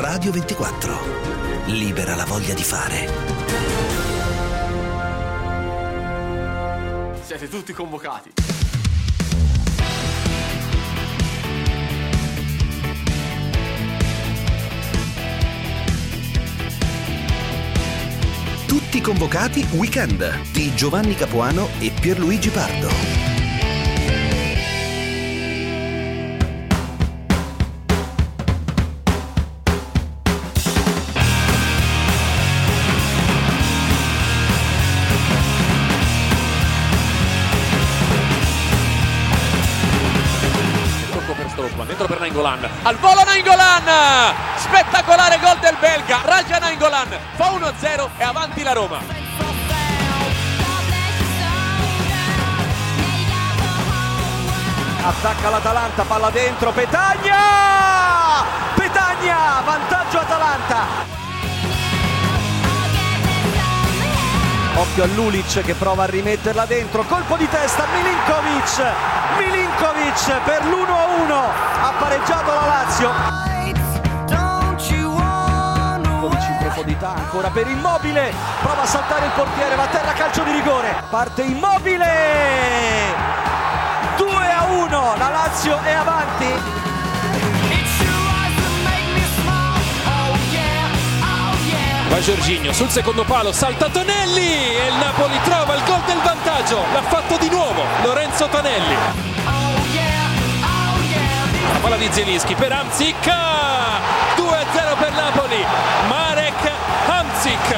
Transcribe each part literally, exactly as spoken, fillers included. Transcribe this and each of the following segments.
Radio ventiquattro. Libera la voglia di fare. Siete tutti convocati. Tutti convocati weekend di Giovanni Capuano e Pierluigi Pardo. Dentro per Nainggolan, al volo Nainggolan, spettacolare gol del belga Radja Nainggolan, fa uno a zero e avanti la Roma. Attacca l'Atalanta, palla dentro, Petagna! Petagna, vantaggio Atalanta. Occhio a Lulic che prova a rimetterla dentro, colpo di testa, Milinkovic, Milinkovic per l'uno a uno, ha pareggiato la Lazio. Milinkovic in profondità, ancora per Immobile, prova a saltare il portiere, va a terra, calcio di rigore, parte Immobile, due a uno, la Lazio è avanti. Va Jorginho sul secondo palo, salta Tonelli e il Napoli trova il gol del vantaggio, l'ha fatto di nuovo Lorenzo Tonelli. La palla di Zielinski per Hamsik, due a zero per Napoli, Marek Hamsik.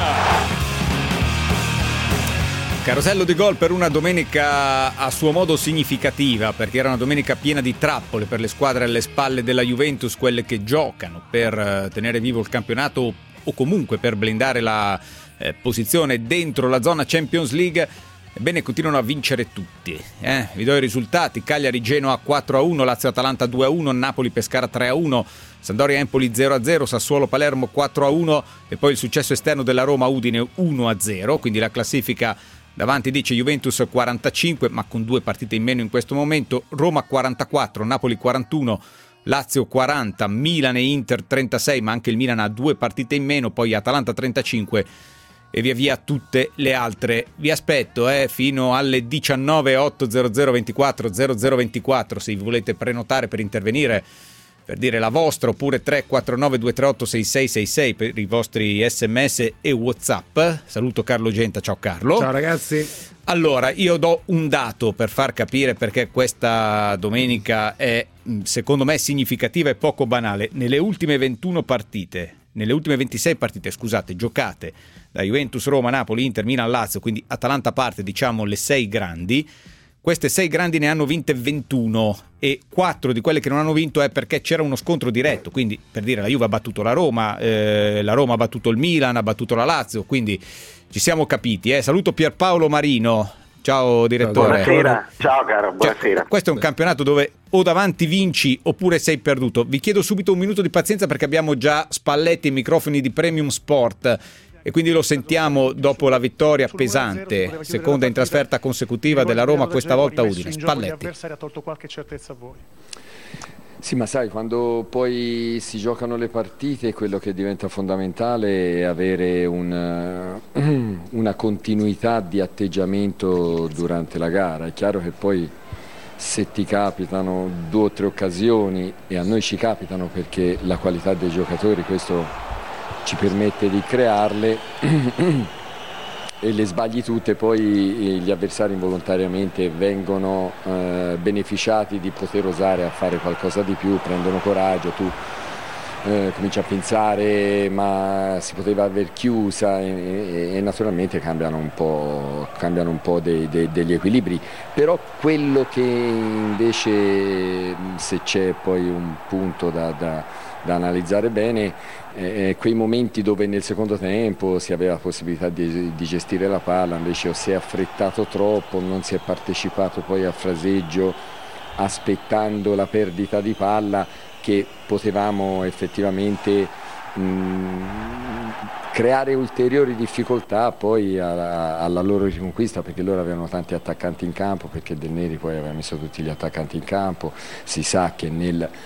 Carosello di gol per una domenica a suo modo significativa, perché era una domenica piena di trappole per le squadre alle spalle della Juventus, quelle che giocano per tenere vivo il campionato o comunque per blindare la eh, posizione dentro la zona Champions League. Ebbene, continuano a vincere tutti. Eh? Vi do i risultati: Cagliari-Genoa quattro a uno, Lazio-Atalanta due a uno, Napoli-Pescara tre a uno, Sampdoria-Empoli zero a zero, Sassuolo-Palermo quattro a uno e poi il successo esterno della Roma-Udine uno a zero. Quindi la classifica davanti dice Juventus quarantacinque, ma con due partite in meno in questo momento, Roma quarantaquattro, Napoli quarantuno, Lazio quaranta, Milan e Inter trentasei, ma anche il Milan ha due partite in meno, poi Atalanta trentacinque e via via tutte le altre. Vi aspetto eh, fino alle diciannove otto zero zero ventiquattro zero zero ventiquattro se vi volete prenotare per intervenire, per dire la vostra, oppure tre quattro nove due tre otto sei sei sei sei per i vostri sms e WhatsApp. Saluto Carlo Genta, ciao Carlo. Ciao ragazzi. Allora, io do un dato per far capire perché questa domenica è, secondo me, significativa e poco banale. Nelle ultime ventuno partite, nelle ultime ventisei partite, scusate, giocate da Juventus, Roma, Napoli, Inter, Milan, Lazio, quindi Atalanta a parte, diciamo, le sei grandi, queste sei grandi ne hanno vinte ventuno e quattro di quelle che non hanno vinto è perché c'era uno scontro diretto, quindi per dire la Juve ha battuto la Roma, eh, la Roma ha battuto il Milan, ha battuto la Lazio, quindi ci siamo capiti. Eh. Saluto Pierpaolo Marino, ciao direttore. Buonasera, ciao caro, buonasera. Cioè, questo è un campionato dove o davanti vinci oppure sei perduto. Vi chiedo subito un minuto di pazienza perché abbiamo già Spalletti e microfoni di Premium Sport e quindi lo sentiamo dopo la vittoria pesante, seconda in trasferta consecutiva della Roma, questa volta Udine. Spalletti. Ha tolto qualche certezza a voi. Sì, ma sai, quando poi si giocano le partite, quello che diventa fondamentale è avere una, una continuità di atteggiamento durante la gara. È chiaro che poi se ti capitano due o tre occasioni, e a noi ci capitano perché la qualità dei giocatori questo ci permette di crearle, e le sbagli tutte, poi gli avversari involontariamente vengono eh, beneficiati di poter osare a fare qualcosa di più, prendono coraggio, tu eh, cominci a pensare ma si poteva aver chiusa e, e, e naturalmente cambiano un po', cambiano un po' dei, dei, degli equilibri. Però quello che invece, se c'è poi un punto da, da, da analizzare bene, Eh, quei momenti dove nel secondo tempo si aveva la possibilità di, di gestire la palla, invece o si è affrettato troppo, non si è partecipato poi al fraseggio aspettando la perdita di palla, che potevamo effettivamente mh, creare ulteriori difficoltà poi alla, alla loro riconquista, perché loro avevano tanti attaccanti in campo, perché Del Neri poi aveva messo tutti gli attaccanti in campo. Si sa che nel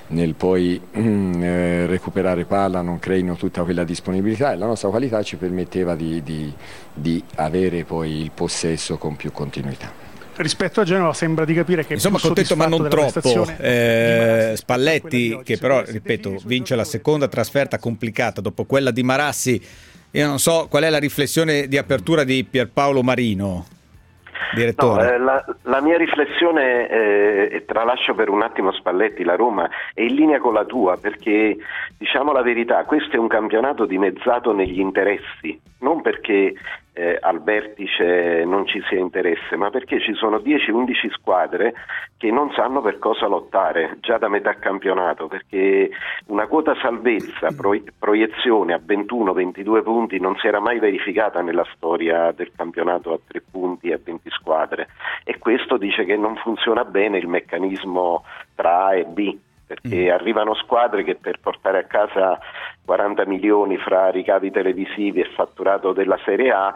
nel poi eh, recuperare palla, non creino tutta quella disponibilità, e la nostra qualità ci permetteva di, di, di avere poi il possesso con più continuità. Rispetto a Genova sembra di capire che insomma contento ma non troppo eh, Spalletti, che però ripeto vince la seconda trasferta complicata dopo quella di Marassi. Io non so qual è la riflessione di apertura di Pierpaolo Marino, direttore. No, eh, la, la mia riflessione, eh, e tralascio per un attimo Spalletti, la Roma, è in linea con la tua, perché diciamo la verità, questo è un campionato dimezzato negli interessi, non perché eh, al vertice non ci sia interesse, ma perché ci sono dieci undici squadre che non sanno per cosa lottare già da metà campionato, perché una quota salvezza, pro, proiezione a ventuno ventidue punti non si era mai verificata nella storia del campionato a tre punti a venti squadre, e questo dice che non funziona bene il meccanismo tra A e B, perché arrivano squadre che per portare a casa quaranta milioni fra ricavi televisivi e fatturato della Serie A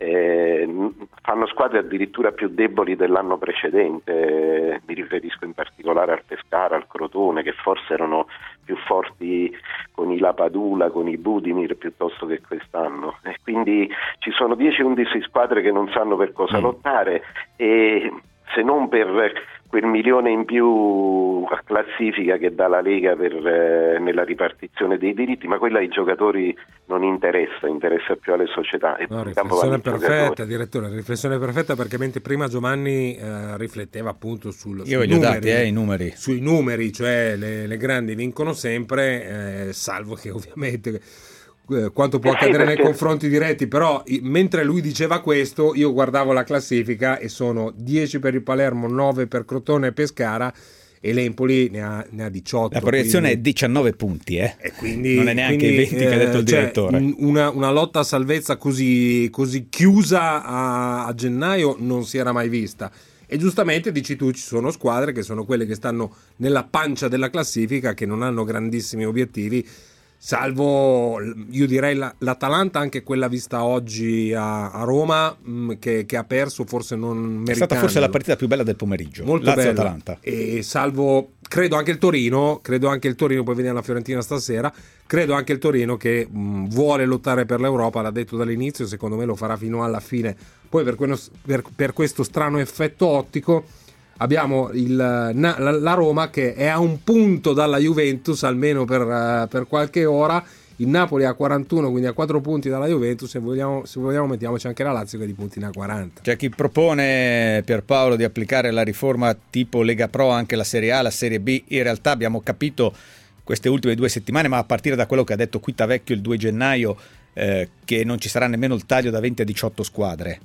eh, fanno squadre addirittura più deboli dell'anno precedente. Mi riferisco in particolare al Pescara, al Crotone, che forse erano più forti con i Lapadula, con i Budimir piuttosto che quest'anno, e quindi ci sono dieci undici squadre che non sanno per cosa mm. lottare, e se non per quel milione in più a classifica che dà la Lega per, eh, nella ripartizione dei diritti, ma quella ai giocatori non interessa, interessa più alle società. E no, riflessione perfetta, direttore, riflessione perfetta, perché mentre prima Giovanni eh, rifletteva appunto sul, Io sui, numeri, dati, eh, i numeri. sui numeri, cioè le, le grandi vincono sempre, eh, salvo che ovviamente quanto può accadere eh sì, perché... nei confronti diretti, però mentre lui diceva questo io guardavo la classifica e sono dieci per il Palermo, nove per Crotone e Pescara, e l'Empoli ne ha, ne ha diciotto. La proiezione quindi... è diciannove punti, eh? E quindi, non è neanche quindi, i venti che ha detto il cioè, direttore. Una, una lotta a salvezza così, così chiusa a, a gennaio non si era mai vista. E giustamente dici tu, ci sono squadre che sono quelle che stanno nella pancia della classifica, che non hanno grandissimi obiettivi, salvo io direi la, l'Atalanta, anche quella vista oggi a, a Roma, mh, che, che ha perso forse non meritando. È stata forse la partita più bella del pomeriggio, molto Lazio-Atalanta. E salvo credo anche il Torino, credo anche il Torino, poi vediamo la Fiorentina stasera, credo anche il Torino che mh, vuole lottare per l'Europa, l'ha detto dall'inizio, secondo me lo farà fino alla fine. Poi per, quello, per, per questo strano effetto ottico abbiamo il, la, la Roma che è a un punto dalla Juventus, almeno per, per qualche ora. Il Napoli a quarantuno, quindi a quattro punti dalla Juventus. Se vogliamo, se vogliamo mettiamoci anche la Lazio che di punti ne ha quaranta. C'è chi propone, Pierpaolo, di applicare la riforma tipo Lega Pro anche alla Serie A, alla Serie B. In realtà abbiamo capito queste ultime due settimane, ma a partire da quello che ha detto Quitavecchio il due gennaio, eh, che non ci sarà nemmeno il taglio da venti a diciotto squadre.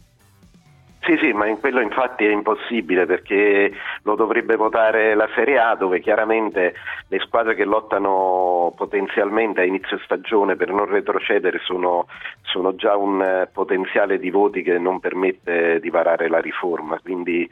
Sì, sì, ma in quello infatti è impossibile, perché lo dovrebbe votare la Serie A, dove chiaramente le squadre che lottano potenzialmente a inizio stagione per non retrocedere sono, sono già un potenziale di voti che non permette di varare la riforma, quindi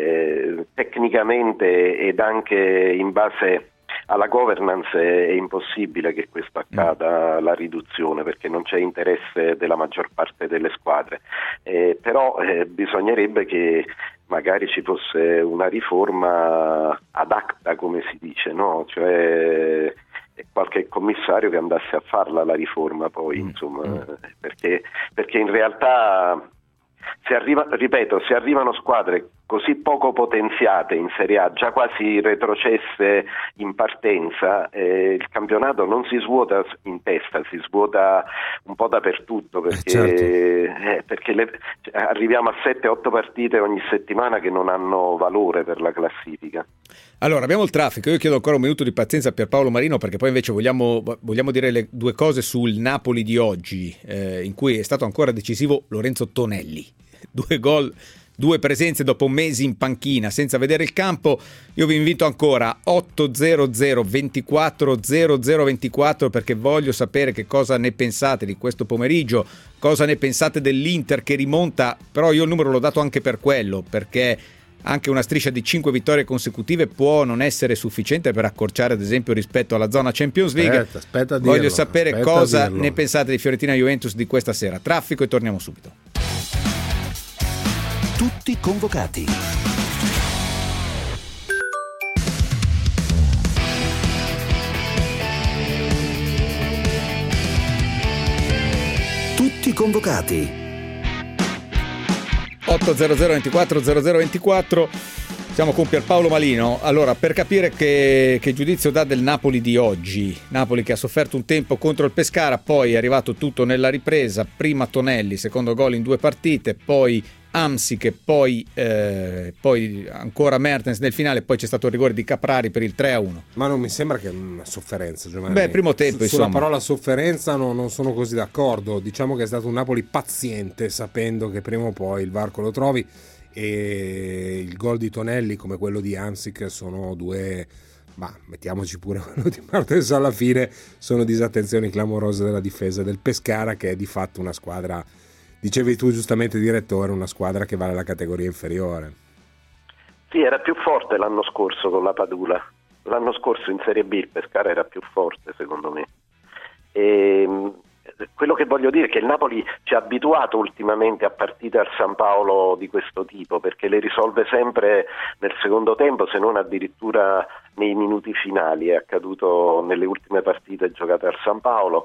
eh, tecnicamente ed anche in base alla governance è impossibile che questo accada, la riduzione, perché non c'è interesse della maggior parte delle squadre, eh, però eh, bisognerebbe che magari ci fosse una riforma ad acta, come si dice, no? Cioè qualche commissario che andasse a farla la riforma poi, mm. insomma, mm. perché, perché in realtà se arriva, ripeto, se arrivano squadre così poco potenziate in Serie A, già quasi retrocesse in partenza, eh, il campionato non si svuota in testa, si svuota un po' dappertutto, perché, eh, certo. eh, perché le, cioè, arriviamo a sette otto partite ogni settimana che non hanno valore per la classifica. Allora, abbiamo il traffico, io chiedo ancora un minuto di pazienza a Pierpaolo Marino, perché poi invece vogliamo, vogliamo dire le due cose sul Napoli di oggi, eh, in cui è stato ancora decisivo Lorenzo Tonelli. Due gol, due presenze dopo mesi in panchina senza vedere il campo. Io vi invito ancora otto zero zero ventiquattro zero zero ventiquattro, perché voglio sapere che cosa ne pensate di questo pomeriggio, cosa ne pensate dell'Inter che rimonta. Però io il numero l'ho dato anche per quello, perché anche una striscia di cinque vittorie consecutive può non essere sufficiente per accorciare, ad esempio, rispetto alla zona Champions League. Aspetta, aspetta a dirlo, voglio sapere aspetta cosa ne pensate di Fiorentina Juventus di questa sera. Traffico e torniamo subito. Tutti convocati. convocati. otto zero zero ventiquattro zero zero ventiquattro. Siamo con Pierpaolo Malino. Allora, per capire che, che giudizio dà del Napoli di oggi, Napoli che ha sofferto un tempo contro il Pescara, poi è arrivato tutto nella ripresa, prima Tonelli, secondo gol in due partite, poi Amsic, poi, eh, poi ancora Mertens nel finale, poi c'è stato il rigore di Caprari per il tre a uno. Ma non mi sembra che è una sofferenza, Giovanni. Beh, primo tempo, S- sulla insomma. parola sofferenza no, non sono così d'accordo. Diciamo che è stato un Napoli paziente, sapendo che prima o poi il varco lo trovi, e il gol di Tonelli come quello di Amsic sono due, ma mettiamoci pure quello di Mertens alla fine, sono disattenzioni clamorose della difesa del Pescara, che è di fatto una squadra, dicevi tu giustamente direttore, una squadra che vale la categoria inferiore. Sì, era più forte l'anno scorso con la Padula. L'anno scorso in Serie B il Pescara era più forte, secondo me. E quello che voglio dire è che il Napoli ci ha abituato ultimamente a partite al San Paolo di questo tipo, perché le risolve sempre nel secondo tempo, se non addirittura nei minuti finali. È accaduto nelle ultime partite giocate al San Paolo,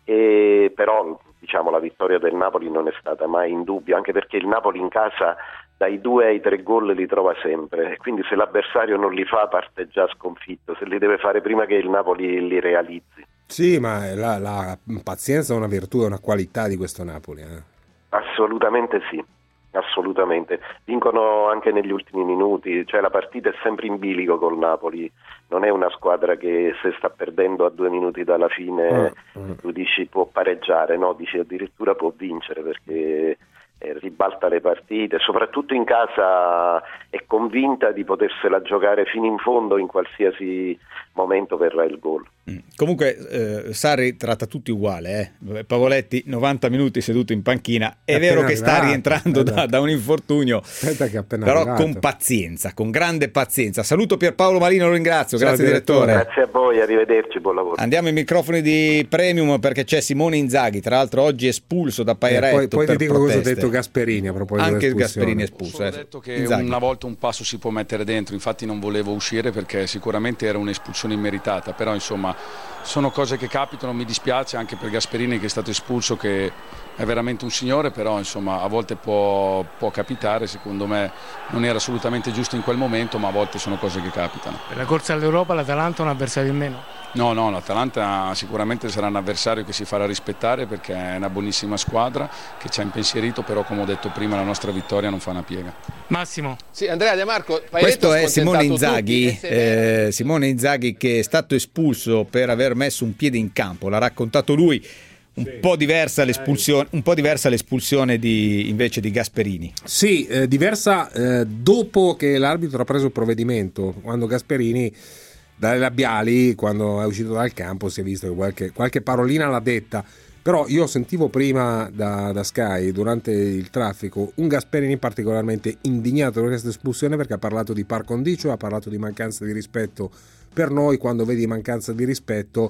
e però diciamo la vittoria del Napoli non è stata mai in dubbio, anche perché il Napoli in casa dai due ai tre gol li trova sempre, e quindi se l'avversario non li fa parte già sconfitto, se li deve fare prima che il Napoli li realizzi. Sì, ma la, la pazienza è una virtù, è una qualità di questo Napoli. Eh? Assolutamente sì, assolutamente. Vincono anche negli ultimi minuti, cioè la partita è sempre in bilico col Napoli, non è una squadra che se sta perdendo a due minuti dalla fine mm, mm. tu dici può pareggiare, no, dici addirittura può vincere, perché eh, ribalta le partite, soprattutto in casa è convinta di potersela giocare fino in fondo in qualsiasi momento verrà il gol. Mm. Comunque eh, Sarri tratta tutti uguale, eh. Pavoletti novanta minuti seduto in panchina, è, è vero che arrivato, sta rientrando da, da un infortunio, che però arrivato. Con pazienza, con grande pazienza. Saluto Pierpaolo Malino, lo ringrazio. Ciao, grazie direttore. direttore. Grazie a voi, arrivederci, buon lavoro. Andiamo ai microfoni di Premium, perché c'è Simone Inzaghi, tra l'altro oggi espulso da Pairetto. Eh, poi poi per ti dico proteste. cosa ha detto Gasperini a proposito anche dell'espulsione. Gasperini è espulso. Ho eh. detto che Inzaghi. Una volta un passo si può mettere dentro, infatti non volevo uscire perché sicuramente era un'espulsione immeritata, però insomma sono cose che capitano, mi dispiace anche per Gasperini che è stato espulso, che è veramente un signore, però insomma a volte può, può capitare, secondo me non era assolutamente giusto in quel momento, ma a volte sono cose che capitano. Per la corsa all'Europa l'Atalanta è un avversario in meno? No, no, l'Atalanta sicuramente sarà un avversario che si farà rispettare, perché è una buonissima squadra che ci ha impensierito, però come ho detto prima la nostra vittoria non fa una piega. Massimo. Sì, Andrea De Marco, questo è Simone Inzaghi, eh, Simone Inzaghi che è stato espulso per aver messo un piede in campo, l'ha raccontato lui. Un, sì. po diversa l'espulsione, un po' diversa l'espulsione di, invece di Gasperini. Sì, eh, diversa eh, dopo che l'arbitro ha preso il provvedimento, quando Gasperini dalle labiali, quando è uscito dal campo, si è visto che qualche, qualche parolina l'ha detta. Però io sentivo prima da, da Sky, durante il traffico, un Gasperini particolarmente indignato per questa espulsione, perché ha parlato di par condicio, ha parlato di mancanza di rispetto per noi. Quando vedi mancanza di rispetto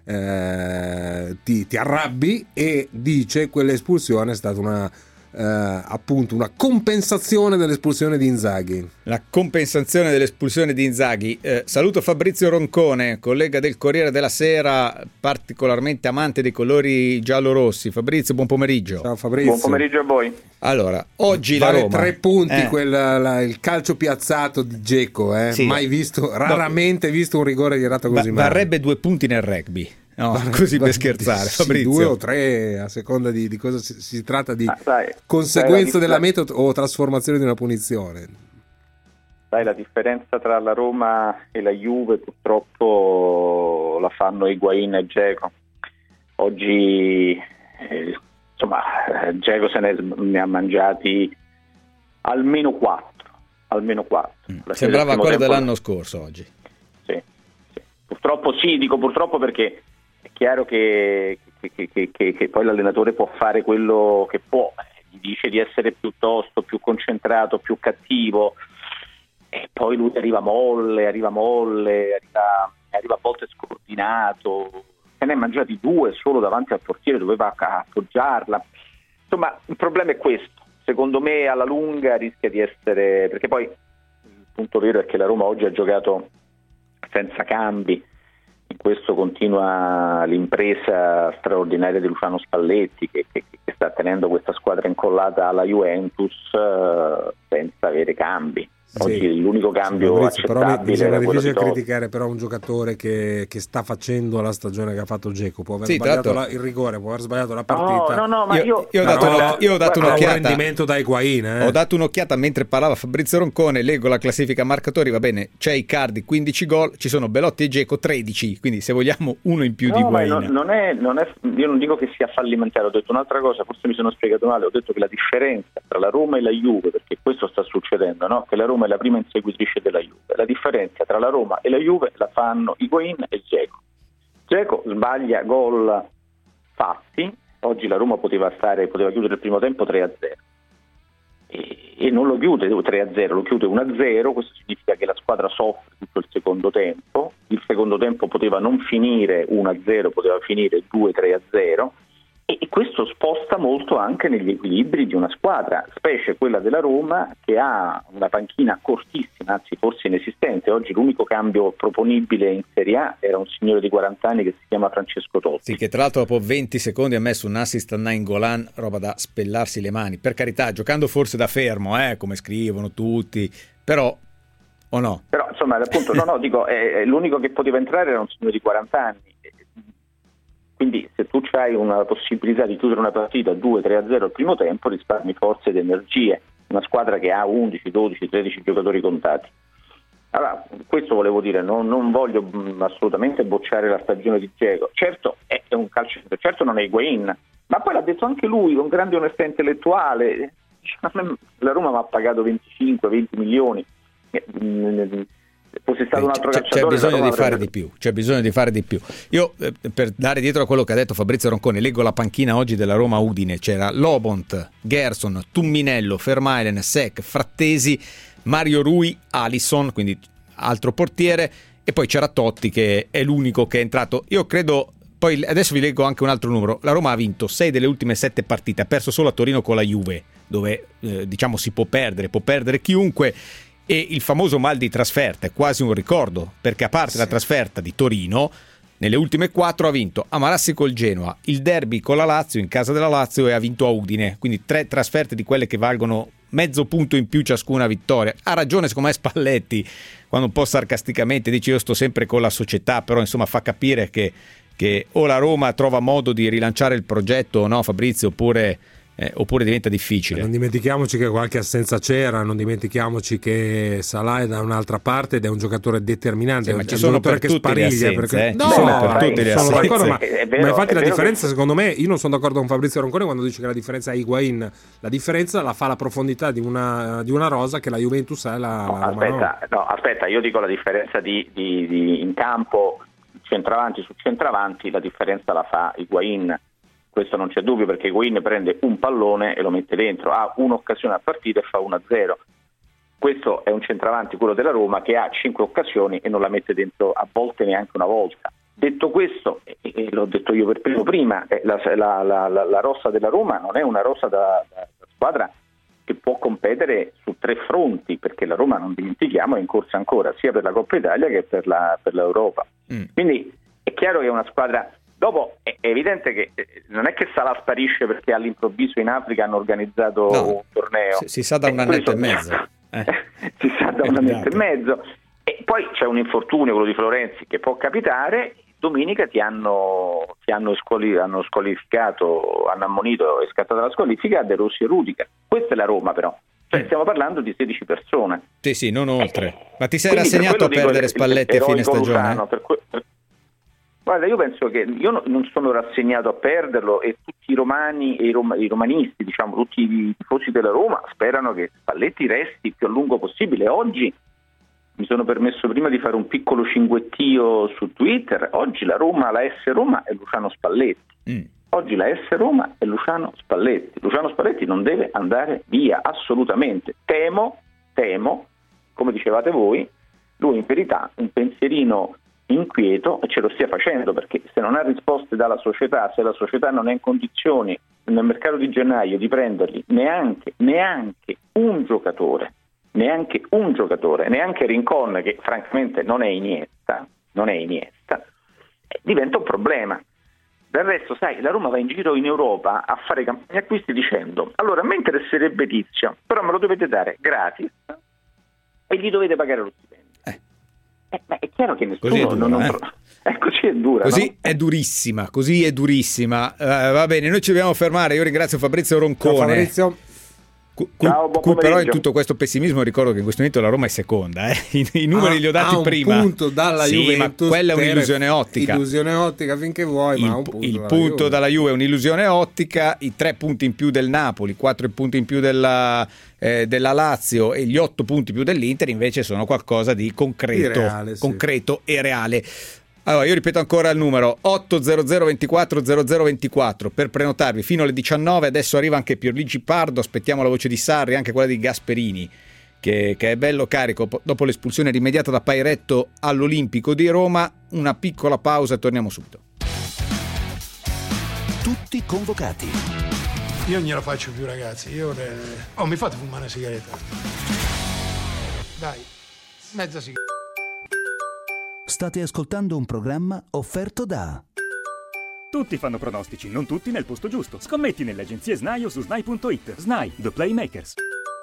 eh, ti, ti arrabbi, e dice quell'espulsione è stata una eh, appunto una compensazione dell'espulsione di Inzaghi. La compensazione dell'espulsione di Inzaghi. Eh, saluto Fabrizio Roncone, collega del Corriere della Sera, particolarmente amante dei colori giallo-rossi. Fabrizio, buon pomeriggio. Ciao Fabrizio. Buon pomeriggio a voi. Allora, oggi vale la Roma tre punti eh. quel, la, il calcio piazzato di Dzeko, eh? Sì. Mai visto, raramente no. visto un rigore tirato così Va- male. Varrebbe due punti nel rugby. No, così per scherzare, sì, Fabrizio. Due o tre, a seconda di, di cosa si, si tratta, di ah, dai, conseguenza dai, della la... meta o trasformazione di una punizione. Sai, la differenza tra la Roma e la Juve purtroppo la fanno Higuaín e Dzeko. Oggi eh, insomma Dzeko se ne, ne ha mangiati almeno quattro, almeno quattro. Mm. Sembrava quello tempo... dell'anno scorso oggi. Sì, sì. Purtroppo sì, dico purtroppo perché è chiaro che, che, che, che, che poi l'allenatore può fare quello che può, gli dice di essere piuttosto più concentrato, più cattivo, e poi lui arriva molle, arriva molle, arriva, arriva a volte scordinato, se ne è mangiati due solo davanti al portiere, doveva appoggiarla. Insomma, il problema è questo, secondo me alla lunga rischia di essere, perché poi il punto vero è che la Roma oggi ha giocato senza cambi. In questo continua l'impresa straordinaria di Luciano Spalletti, che, che, che sta tenendo questa squadra incollata alla Juventus eh, senza avere cambi. Oggi sì, l'unico cambio Fabrizio, però mi, mi sembra difficile di criticare però un giocatore che, che sta facendo la stagione che ha fatto Dzeko, può aver sì, sbagliato la, il rigore, può aver sbagliato la partita. No, no, no, ma io, io, io ho dato, no, una, io ho dato guarda, un'occhiata. un rendimento da Higuain, eh. Ho dato un'occhiata mentre parlava Fabrizio Roncone, leggo la classifica marcatori, va bene, c'è Icardi quindici gol, ci sono Belotti e Dzeko tredici, quindi se vogliamo uno in più no, di Higuain. Non, non è, non è, io non dico che sia fallimentare, ho detto un'altra cosa, forse mi sono spiegato male, ho detto che la differenza tra la Roma e la Juve, perché questo sta succedendo, no? Che la Roma è la prima inseguitrice della Juve. La differenza tra la Roma e la Juve la fanno Higuain e Dzeko. Dzeko sbaglia gol fatti, oggi la Roma poteva stare, poteva chiudere il primo tempo tre a zero e, e non lo chiude tre a zero, lo chiude uno a zero, questo significa che la squadra soffre tutto il secondo tempo, il secondo tempo poteva non finire uno a zero, poteva finire due tre a zero. E questo sposta molto anche negli equilibri di una squadra, specie quella della Roma che ha una panchina cortissima, anzi forse inesistente. Oggi l'unico cambio proponibile in Serie A era un signore di quaranta anni che si chiama Francesco Totti. Sì, che tra l'altro dopo venti secondi ha messo un assist a Nainggolan, roba da spellarsi le mani. Per carità, giocando forse da fermo, eh, come scrivono tutti, però o no? Però insomma, appunto, no, no, dico, eh, l'unico che poteva entrare era un signore di quaranta anni. Quindi se tu hai una possibilità di chiudere una partita due tre a zero al primo tempo, risparmi forze ed energie, una squadra che ha undici, dodici, tredici giocatori contati. Allora, questo volevo dire, non, non voglio mh, assolutamente bocciare la stagione di Dzeko. Certo è, è un calcio, certo non è Higuain, ma poi l'ha detto anche lui con grande onestà intellettuale. La Roma mi ha pagato venticinque venti milioni. Fosse stato un altro c'è, calciatore, c'è bisogno di fare avrebbe... di più c'è bisogno di fare di più io eh, per dare dietro a quello che ha detto Fabrizio Roncone, leggo la panchina oggi della Roma Udine, c'era Lobont, Gerson, Tumminello, Vermaelen, Sec, Frattesi, Mario Rui, Alisson, quindi altro portiere, e poi c'era Totti che è l'unico che è entrato. Io credo, poi adesso vi leggo anche un altro numero, la Roma ha vinto sei delle ultime sette partite, ha perso solo a Torino con la Juve dove eh, diciamo si può perdere può perdere chiunque. E il famoso mal di trasferta è quasi un ricordo, perché a parte sì. la trasferta di Torino, nelle ultime quattro ha vinto a Marassi col Genoa, il derby con la Lazio in casa della Lazio e ha vinto a Udine, quindi tre trasferte di quelle che valgono mezzo punto in più ciascuna vittoria. Ha ragione secondo me Spalletti quando un po' sarcasticamente dice io sto sempre con la società, però insomma fa capire che, che o la Roma trova modo di rilanciare il progetto, no Fabrizio, oppure... Eh, oppure diventa difficile. Non dimentichiamoci che qualche assenza c'era, non dimentichiamoci che Salah è da un'altra parte ed è un giocatore determinante, sì, ma è ci un sono giocatore per che tutte le spariglia assenze, perché... eh? no, sono per vai, tutte le sono assenze. d'accordo, ma, vero, ma infatti la differenza che... secondo me, io non sono d'accordo con Fabrizio Roncone quando dice che la differenza è Higuain, la differenza la fa la profondità di una, di una rosa che la Juventus è la, no, la aspetta, no, aspetta, io dico la differenza di, di, di in campo centravanti su centravanti, la differenza la fa Higuain. Questo non c'è dubbio, perché Higuain prende un pallone e lo mette dentro, ha un'occasione a partita e fa uno a zero. Questo è un centravanti, quello della Roma, che ha cinque occasioni e non la mette dentro a volte neanche una volta. Detto questo, e, e l'ho detto io per primo prima, la, la, la, la, la rossa della Roma non è una rossa da, da, da squadra che può competere su tre fronti, perché la Roma, non dimentichiamo, è in corsa ancora sia per la Coppa Italia che per, la, per l'Europa. Mm. Quindi è chiaro che è una squadra... Dopo è evidente che non è che Salah sparisce perché all'improvviso in Africa hanno organizzato no, un torneo. Si, si sa da un annetto e mezzo. Eh. si sa da un annetto e mezzo. E poi c'è un infortunio, quello di Florenzi, che può capitare. Domenica ti hanno, ti hanno, scoli, hanno squalificato, hanno ammonito e scattato la squalifica De Rossi e Rudiger. Questa è la Roma però. Cioè, stiamo parlando di sedici persone. Sì, sì, non oltre. Eh, Ma ti sei rassegnato a perdere Spalletti a fine stagione? Lugano, per que- per... Guarda, io penso che io no, non sono rassegnato a perderlo, e tutti i romani e i, rom- i romanisti, diciamo tutti i tifosi della Roma, sperano che Spalletti resti più a lungo possibile. Oggi mi sono permesso prima di fare un piccolo cinguettio su Twitter. Oggi la Roma, la S Roma è Luciano Spalletti. Mm. Oggi la S Roma è Luciano Spalletti. Luciano Spalletti non deve andare via, assolutamente. Temo, temo, come dicevate voi, lui in verità un pensierino inquieto, e ce lo stia facendo, perché se non ha risposte dalla società, se la società non è in condizioni nel mercato di gennaio di prendergli neanche, neanche un giocatore, neanche un giocatore, neanche Rincon, che francamente non è Iniesta, non è Iniesta, eh, diventa un problema. Del resto, sai, la Roma va in giro in Europa a fare campagne acquisti dicendo: allora a me interesserebbe Tizio, però me lo dovete dare gratis e gli dovete pagare lo stipendio. Eh. Eh, ma è chiaro che nessuno Così è dura, non, eh? non... Eh, così è dura. Così no? è durissima, così è durissima. Uh, va bene, noi ci dobbiamo fermare. Io ringrazio Fabrizio Roncone. Ciao Fabrizio. Cu- cu- Ciao, buon cui però in pomeriggio. tutto questo pessimismo ricordo che in questo momento la Roma è seconda, eh? I, i numeri Ah, li ho dati ha un prima. punto dalla sì, Juventus, ma quella è per- un'illusione ottica. Illusione ottica finché vuoi, Il, ma ha un punto il dalla punto Juve. dalla Juve è un'illusione ottica, i tre punti in più del Napoli, quattro punti in più della, eh, della Lazio e gli otto punti più dell'Inter invece sono qualcosa di concreto, Di reale, sì. concreto e reale. Allora, io ripeto ancora il numero otto zero zero ventiquattro zero zero ventiquattro per prenotarvi fino alle diciannove. Adesso arriva anche Pierluigi Pardo, aspettiamo la voce di Sarri, anche quella di Gasperini che, che è bello carico dopo l'espulsione rimediata da Pairetto all'Olimpico di Roma. Una piccola pausa e torniamo subito. Tutti convocati. Io non gliela faccio più, ragazzi. Io le... Oh, mi fate fumare una sigaretta? Dai, mezza sigaretta. State ascoltando un programma offerto da... Tutti fanno pronostici, non tutti nel posto giusto. Scommetti nelle agenzie S N A I o su S N A I punto it. S N A I, The Playmakers.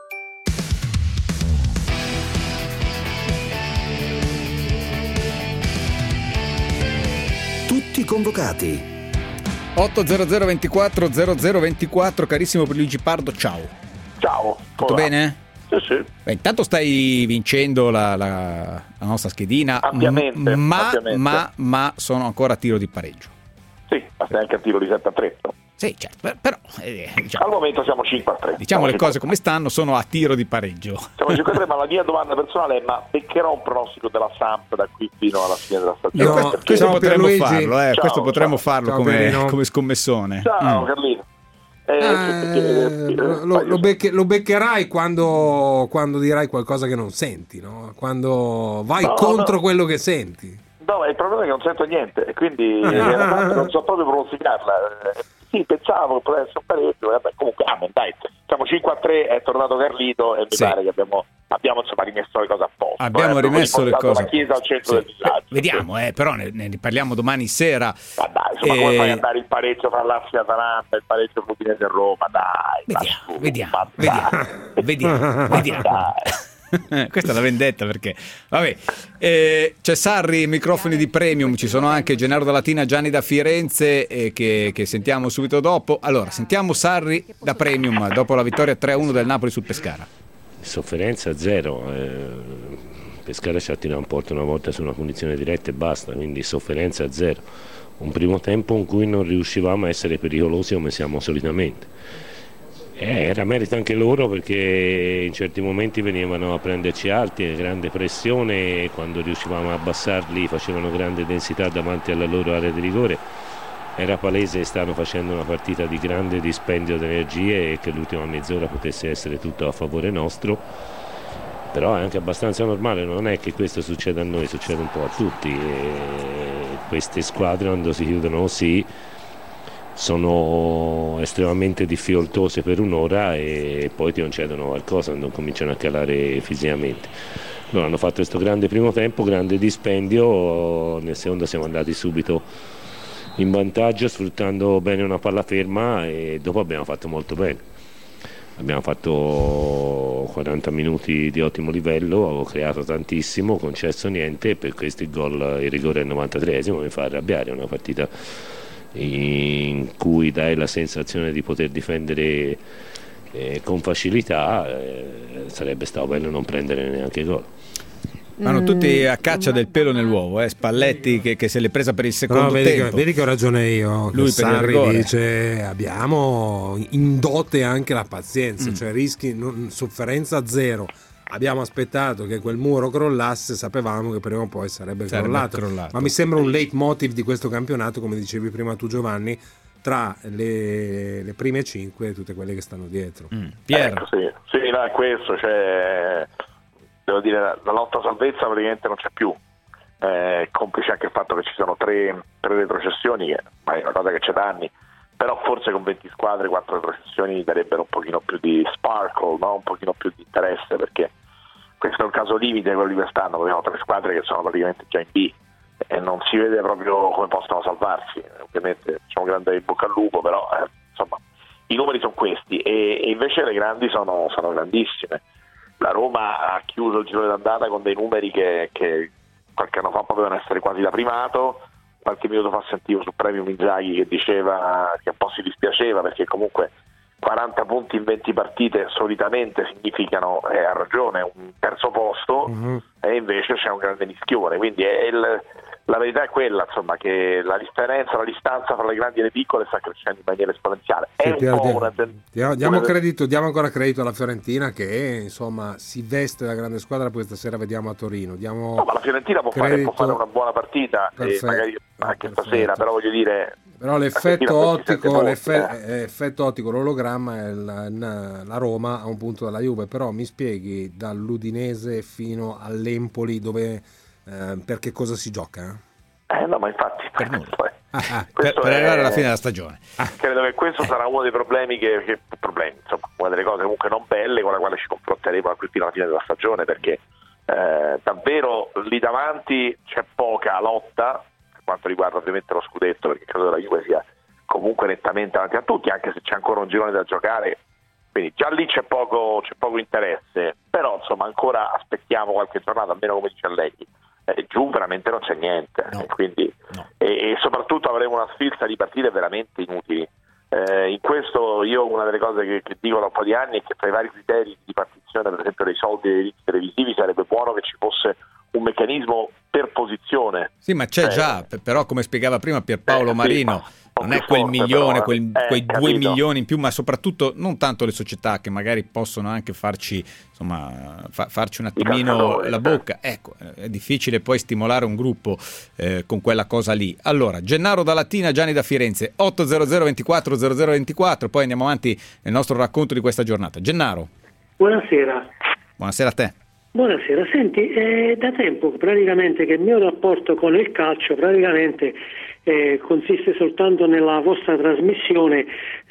Tutti convocati. otto zero zero ventiquattro zero zero ventiquattro, carissimo Pierluigi Pardo, ciao. Ciao. Tutto Hola. bene? Sì, sì. Beh, intanto stai vincendo la, la, la nostra schedina, Ampiamente, m- ma, ampiamente. ma, ma sono ancora a tiro di pareggio. Sì, ma stai anche a tiro di sette a tre. No? Sì, certo, per- però eh, diciamo, Al momento siamo cinque a tre. diciamo le Siamo cose come stanno, sono a tiro di pareggio. Siamo cinque a tre, ma la mia domanda personale è: ma beccherò un pronostico della Samp da qui fino alla fine della stagione? No, questo, questo ciao, potremmo Pierluigi. farlo, eh, Ciao, questo potremmo ciao. farlo Ciao, come, Pierino. come scommessone. Ciao Mm. Carlino. Eh, Eh, lo, lo, becche- lo beccherai quando, quando dirai qualcosa che non senti, no? Quando vai No, contro no. quello che senti. No, ma il problema è che non sento niente e quindi eh, non so proprio pronosticarla. Eh, sì, pensavo che potesse essere un pareggio, vabbè, comunque amen, dai, siamo cinque a tre, è tornato Carlito e mi Sì. pare che abbiamo, abbiamo insomma rimesso le cose a posto. Abbiamo eh, rimesso le riportato cose. la chiesa al centro Sì. del villaggio. Vediamo, eh, però ne, ne riparliamo domani sera. Ma dai, insomma, come Eh, fai ad andare il pareggio fra Lazio e Atalanta, il pareggio fra Udinese e Roma, dai. Vediamo, ma su, vediamo, ma vediamo, dai. vediamo, vediamo. Dai. Questa è la vendetta perché vabbè, eh, c'è Sarri, microfoni di Premium, ci sono anche Gennaro da Latina, Gianni da Firenze eh, che, che sentiamo subito dopo. Allora, sentiamo Sarri da Premium dopo la vittoria tre a uno del Napoli sul Pescara. Sofferenza zero, eh, Pescara ci ha tirato un porto una volta su una punizione diretta e basta, quindi sofferenza zero. Un primo tempo in cui non riuscivamo a essere pericolosi come siamo solitamente. Eh, era merito anche loro perché in certi momenti venivano a prenderci alti, grande pressione, e quando riuscivamo a abbassarli facevano grande densità davanti alla loro area di rigore. Era palese che stavano facendo una partita di grande dispendio di energie e che l'ultima mezz'ora potesse essere tutto a favore nostro, però è anche abbastanza normale, non è che questo succeda a noi, succede un po' a tutti. E queste squadre quando si chiudono così sono estremamente difficoltose per un'ora e poi ti concedono qualcosa quando cominciano a calare fisicamente. Loro hanno fatto questo grande primo tempo, grande dispendio, nel secondo siamo andati subito in vantaggio sfruttando bene una palla ferma e dopo abbiamo fatto molto bene. Abbiamo fatto quaranta minuti di ottimo livello, ho creato tantissimo, concesso niente e per questo il gol, il rigore al novantatreesimo mi fa arrabbiare. È una partita in cui dai la sensazione di poter difendere eh, con facilità, eh, sarebbe stato bello non prendere neanche gol. Vanno tutti a caccia del pelo nell'uovo, eh? Spalletti che, che se l'è presa per il secondo No, vedi, tempo. che, vedi che ho ragione io. Lui che per il Sarri rigore. dice abbiamo in dote anche la pazienza, Mm. cioè rischi, non- sofferenza zero. Abbiamo aspettato che quel muro crollasse, sapevamo che prima o poi sarebbe, Sarebbe crollato. crollato. Ma mi sembra un leitmotiv di questo campionato, come dicevi prima tu Giovanni, tra le, le prime cinque e tutte quelle che stanno dietro. Pier. Ecco, sì, sì, no, è questo, cioè, devo dire, la, la lotta a salvezza praticamente non c'è più, eh, complice anche il fatto che ci sono tre, tre retrocessioni, che ma è una cosa che c'è da anni, però forse con venti squadre quattro retrocessioni darebbero un pochino più di sparkle, no? Un pochino più di interesse, perché questo è un caso limite quello di quest'anno, abbiamo tre squadre che sono praticamente già in B, e non si vede proprio come possono salvarsi. Ovviamente c'è un grande in bocca al lupo, però eh, insomma i numeri sono questi, e, e invece le grandi sono, sono grandissime. La Roma ha chiuso il girone d'andata con dei numeri che, che qualche anno fa potevano essere quasi da primato. Qualche minuto fa sentivo su Premium Inzaghi che diceva che un po' si dispiaceva, perché comunque quaranta punti in venti partite solitamente significano, eh, ha ragione, un terzo posto, mm-hmm. e invece c'è un grande mischione, quindi è il, la verità è quella, insomma, che la differenza, la distanza fra le grandi e le piccole sta crescendo in maniera esponenziale. È sì, un po' diamo, una, diamo, diamo, una... credito, diamo ancora credito alla Fiorentina che insomma si veste da grande squadra, poi stasera vediamo a Torino. Diamo no, ma la Fiorentina può fare, può fare una buona partita, e magari anche perfetto. Stasera, però voglio dire... Però l'effetto ottico, l'effetto ottico, l'ologramma è la, la Roma a un punto dalla Juve. Però mi spieghi dall'Udinese fino all'Empoli dove eh, per che cosa si gioca? Eh no, ma infatti per, poi, ah, per, per arrivare alla fine della stagione. Credo che questo sarà uno dei problemi che, che problemi, insomma, una delle cose comunque non belle con la quale ci confronteremo fino alla fine della stagione, perché eh, davvero lì davanti c'è poca lotta per quanto riguarda ovviamente lo scudetto, perché credo che la Juve sia comunque nettamente davanti a tutti, anche se c'è ancora un girone da giocare, quindi già lì c'è poco, c'è poco interesse, però insomma ancora aspettiamo qualche giornata, almeno come dice Allegri. Eh, giù veramente non c'è niente, no. quindi, no. e, e soprattutto avremo una sfilza di partite veramente inutili. Eh, in questo io una delle cose che, che dico da un po' di anni è che tra i vari criteri di partizione, per esempio dei soldi dei diritti televisivi, sarebbe buono che ci fosse un meccanismo per posizione. Sì, ma c'è eh, già, però come spiegava prima Pierpaolo eh, Marino, sì, non è quel forte, milione, però, quel, eh, quei capito. due milioni in più, ma soprattutto non tanto le società che magari possono anche farci, insomma, fa, farci un attimino la bocca. Ecco, è difficile poi stimolare un gruppo eh, con quella cosa lì. Allora, Gennaro da Latina, Gianni da Firenze, otto zero zero ventiquattro zero zero ventiquattro, poi andiamo avanti nel nostro racconto di questa giornata. Gennaro. Buonasera. Buonasera a te. Buonasera, senti, è da tempo praticamente che il mio rapporto con il calcio praticamente eh, consiste soltanto nella vostra trasmissione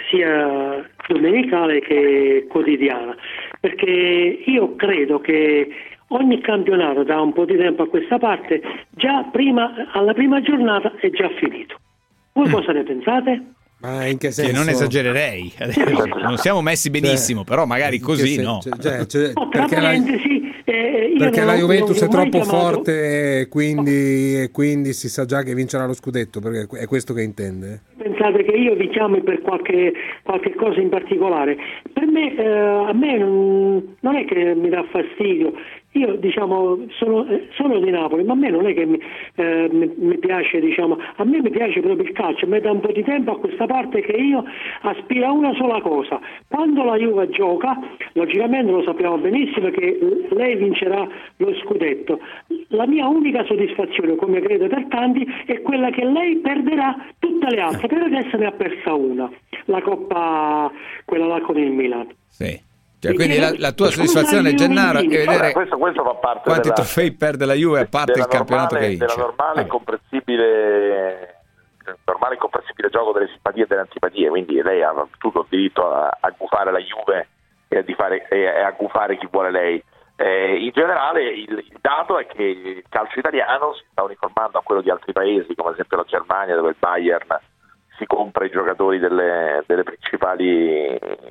sia domenicale che quotidiana, perché io credo che ogni campionato da un po' di tempo a questa parte già prima, alla prima giornata è già finito. Voi mm. cosa ne pensate? Ma in che senso? Che non esagererei, non siamo messi benissimo, cioè, però magari così sen- no. Cioè, cioè, no perché la, eh, perché la Juventus è troppo chiamato... forte e quindi, e quindi si sa già che vincerà lo scudetto, perché è questo che intende? Pensate che io vi chiamo per qualche, qualche cosa in particolare? Per me, eh, a me non, non è che mi dà fastidio. Io diciamo sono, sono di Napoli, ma a me non è che mi, eh, mi, mi piace, diciamo, a me mi piace proprio il calcio, ma è da un po' di tempo a questa parte che io aspiro a una sola cosa: quando la Juve gioca, logicamente lo sappiamo benissimo che lei vincerà lo scudetto, la mia unica soddisfazione, come credo per tanti, è quella che lei perderà tutte le altre, per adesso ne ha persa una, la Coppa, quella là con il Milan. Sì. Cioè, quindi la, la tua soddisfazione, Gennaro, è vedere Vabbè, questo, questo fa parte quanti della, trofei perde la Juve, a parte il campionato normale, che vince. Della normale e comprensibile, normale e comprensibile gioco delle simpatie e delle antipatie, quindi lei ha tutto il diritto a, a gufare la Juve e a, di fare, e a gufare chi vuole lei. Eh, in generale il, il dato è che il calcio italiano si sta uniformando a quello di altri paesi, come ad esempio la Germania, dove il Bayern si compra i giocatori delle, delle principali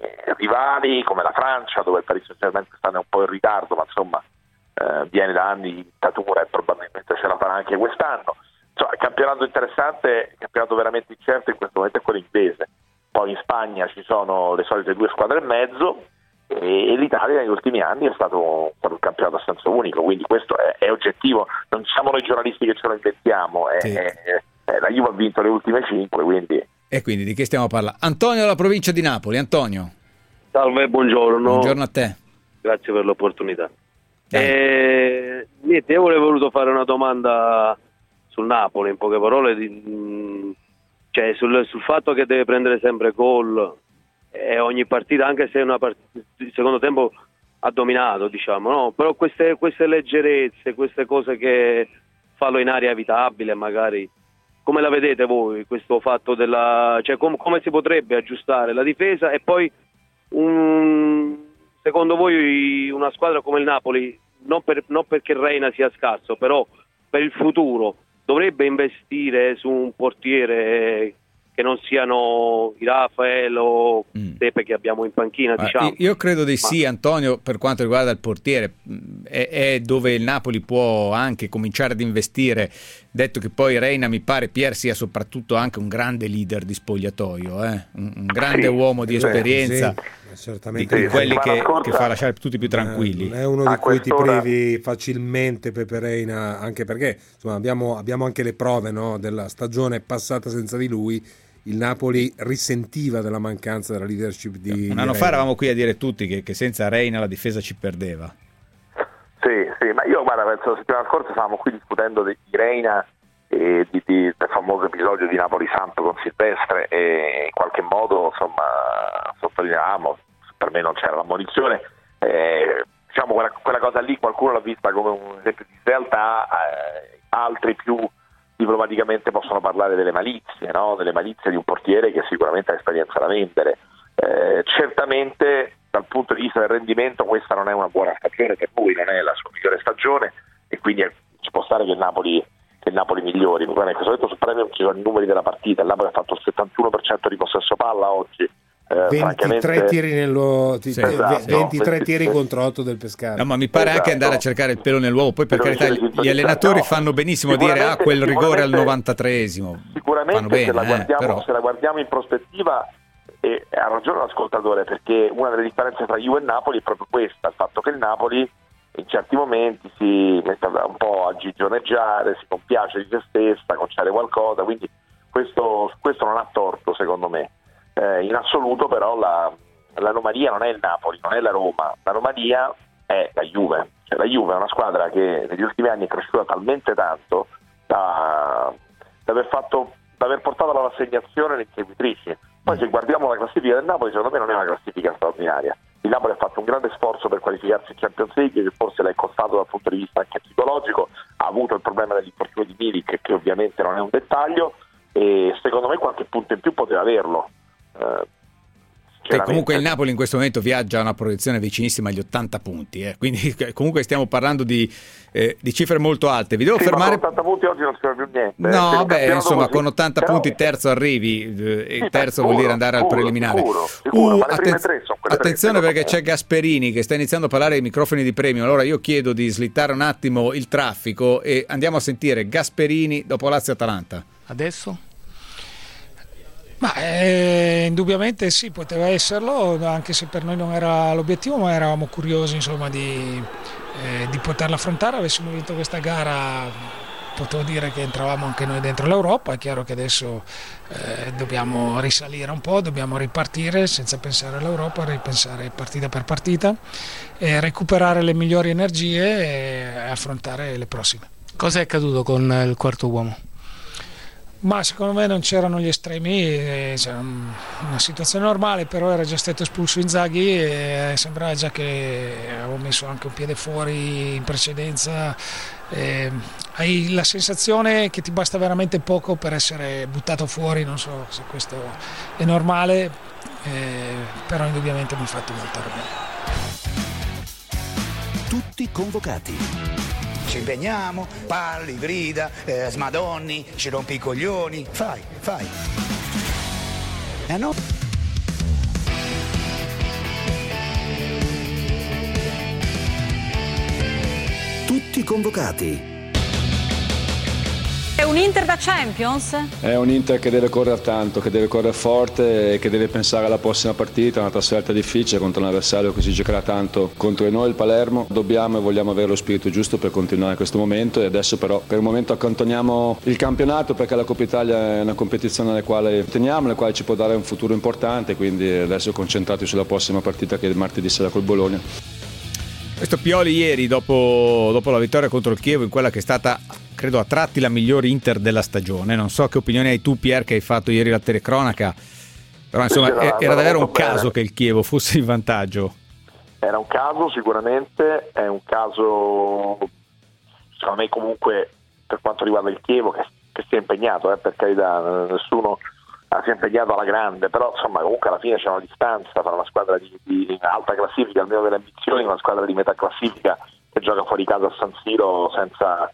rivali, come la Francia, dove il Paris Saint-Germain quest'anno è un po' in ritardo, ma insomma eh, viene da anni di dittatura e probabilmente ce la farà anche quest'anno. Insomma, il campionato interessante, il campionato veramente incerto in questo momento è quello inglese. Poi in Spagna ci sono le solite due squadre e mezzo, e, e l'Italia negli ultimi anni è stato, stato un campionato a senso unico, quindi questo è, è oggettivo, non siamo noi giornalisti che ce lo inventiamo, è, sì. è, è, la Juve ha vinto le ultime cinque, quindi... E quindi di che stiamo parlando? Antonio dalla provincia di Napoli. Antonio. Salve, buongiorno. Buongiorno a te. Grazie per l'opportunità. Eh, niente, io volevo voluto fare una domanda sul Napoli, in poche parole, di, cioè sul, sul fatto che deve prendere sempre gol e ogni partita, anche se una partita, il secondo tempo ha dominato, diciamo, no? Però queste, queste leggerezze, queste cose che fallo in area evitabile, magari, come la vedete voi questo fatto della, cioè com, come si potrebbe aggiustare la difesa? E poi un, secondo voi una squadra come il Napoli, non, per, non perché Reina sia scarso, però per il futuro dovrebbe investire su un portiere che non siano i Rafael o Tepe che abbiamo in panchina, Ah, diciamo. Io credo di Ma- sì, Antonio, per quanto riguarda il portiere. È, è dove il Napoli può anche cominciare ad investire, detto che poi Reina mi pare, Pier, sia soprattutto anche un grande leader di spogliatoio, eh? un, un grande Sì, uomo di sì, esperienza, sì, certamente di sì. quelli che, Settimana che scorsa- fa lasciare tutti più tranquilli. Eh, è uno di A cui ti quest'ora- privi facilmente Pepe Reina, anche perché insomma, abbiamo, abbiamo anche le prove, no, della stagione passata senza di lui. Il Napoli risentiva della mancanza della leadership di Un anno di fa Reina. eravamo qui a dire tutti che, che senza Reina la difesa ci perdeva. Sì, sì, ma io guarda, penso la settimana scorsa stavamo qui discutendo di di Reina e di, di- del famoso episodio di Napoli-Samp con Silvestre e in qualche modo insomma sottolineiamo, per me non c'era l'ammonizione, eh, diciamo quella, quella cosa lì qualcuno l'ha vista come un esempio di realtà, eh, altri più diplomaticamente possono parlare delle malizie, no? Delle malizie di un portiere che sicuramente ha esperienza da vendere. Eh, certamente dal punto di vista del rendimento questa non è una buona stagione per lui, non è la sua migliore stagione e quindi eh, ci può stare che il Napoli, che il Napoli migliori. Guarda, in questo momento sul premio ci sono i numeri della partita, il Napoli ha fatto il settantuno per cento di possesso palla oggi. Eh, ventitré francamente- tiri nello ti- Sì, ve- esatto. ventitré tiri ventitré contro otto del Pescara. No, ma mi pare anche Esatto. andare a cercare il pelo nell'uovo. Poi, per Dove carità, si gli allenatori no, fanno benissimo a dire: ah, sicuramente- quel rigore al sicuramente- novantatreesimo. Sicuramente Fanno bene, se, la eh, guardiamo, però. se la guardiamo in prospettiva, e ha ragione l'ascoltatore, perché una delle differenze tra Juve e Napoli è proprio questa, il fatto che il Napoli in certi momenti si mette un po' a gigioneggiare, si compiace di se stessa, concede qualcosa, quindi questo, questo non ha torto secondo me. Eh, in assoluto però la, l'anomalia non è il Napoli, non è la Roma, l'anomalia è la Juve. Cioè, la Juve è una squadra che negli ultimi anni è cresciuta talmente tanto da, da aver fatto da aver portato alla rassegnazione le inseguitrici. Poi se guardiamo la classifica del Napoli, secondo me non è una classifica straordinaria. Il Napoli ha fatto un grande sforzo per qualificarsi in Champions League, che forse l'ha costato dal punto di vista anche psicologico, ha avuto il problema dell'infortunio di Milik, che ovviamente non è un dettaglio, e secondo me qualche punto in più poteva averlo. Eh, Che comunque il Napoli in questo momento viaggia a una proiezione vicinissima agli ottanta punti, eh. Quindi comunque stiamo parlando di, eh, di cifre molto alte. Vi devo sì, fermare. ma con ottanta punti oggi non si fa più niente. No, Se il beh, campionato insomma, così- con ottanta però- punti terzo arrivi, eh, e Sì, terzo sicuro, vuol dire andare al sicuro, preliminare. sicuro, sicuro, ma le prime atten- tre sono quelle tre, attenzione secondo perché me. c'è Gasperini che sta iniziando a parlare ai microfoni di premio. Allora io chiedo di slittare un attimo il traffico e andiamo a sentire Gasperini dopo Lazio-Atalanta. Adesso? Ma eh, indubbiamente sì, poteva esserlo, anche se per noi non era l'obiettivo, ma eravamo curiosi insomma di, eh, di poterla affrontare. Avessimo vinto questa gara, potevo dire che entravamo anche noi dentro l'Europa. È chiaro che adesso eh, dobbiamo risalire un po', dobbiamo ripartire senza pensare all'Europa, ripensare partita per partita, e recuperare le migliori energie e affrontare le prossime. Cosa è accaduto con il quarto uomo? Ma secondo me non c'erano gli estremi, eh, c'era un- una situazione normale, però era già stato espulso Inzaghi e sembrava già che avevo messo anche un piede fuori in precedenza. Eh, hai la sensazione che ti basta veramente poco per essere buttato fuori, non so se questo è normale, eh, però indubbiamente mi ha fatto molto arrabbiare. Tutti convocati. Ci impegniamo, parli, grida, eh, smadonni, ci rompi i coglioni, fai, fai. Eh no? Tutti convocati. È un Inter da Champions? È un Inter che deve correre tanto, che deve correre forte e che deve pensare alla prossima partita, una trasferta difficile contro un avversario che si giocherà tanto contro di noi, il Palermo. Dobbiamo e vogliamo avere lo spirito giusto per continuare questo momento, e adesso però per il momento accantoniamo il campionato, perché la Coppa Italia è una competizione alla quale teniamo, alla quale ci può dare un futuro importante, quindi adesso concentrati sulla prossima partita che è martedì sera col Bologna. Questo Pioli ieri dopo, dopo la vittoria contro il Chievo, in quella che è stata, credo, a tratti la migliore Inter della stagione. Non so che opinione hai tu, Pier, che hai fatto ieri la telecronaca, però insomma Era- era davvero un molto bene. caso che il Chievo fosse in vantaggio. Era un caso sicuramente, è un caso secondo me comunque per quanto riguarda il Chievo che, che si è impegnato, eh, per carità, nessuno ah, si è impegnato alla grande, però insomma comunque alla fine c'è una distanza tra una squadra di, di alta classifica, almeno delle ambizioni, una squadra di metà classifica che gioca fuori casa a San Siro senza,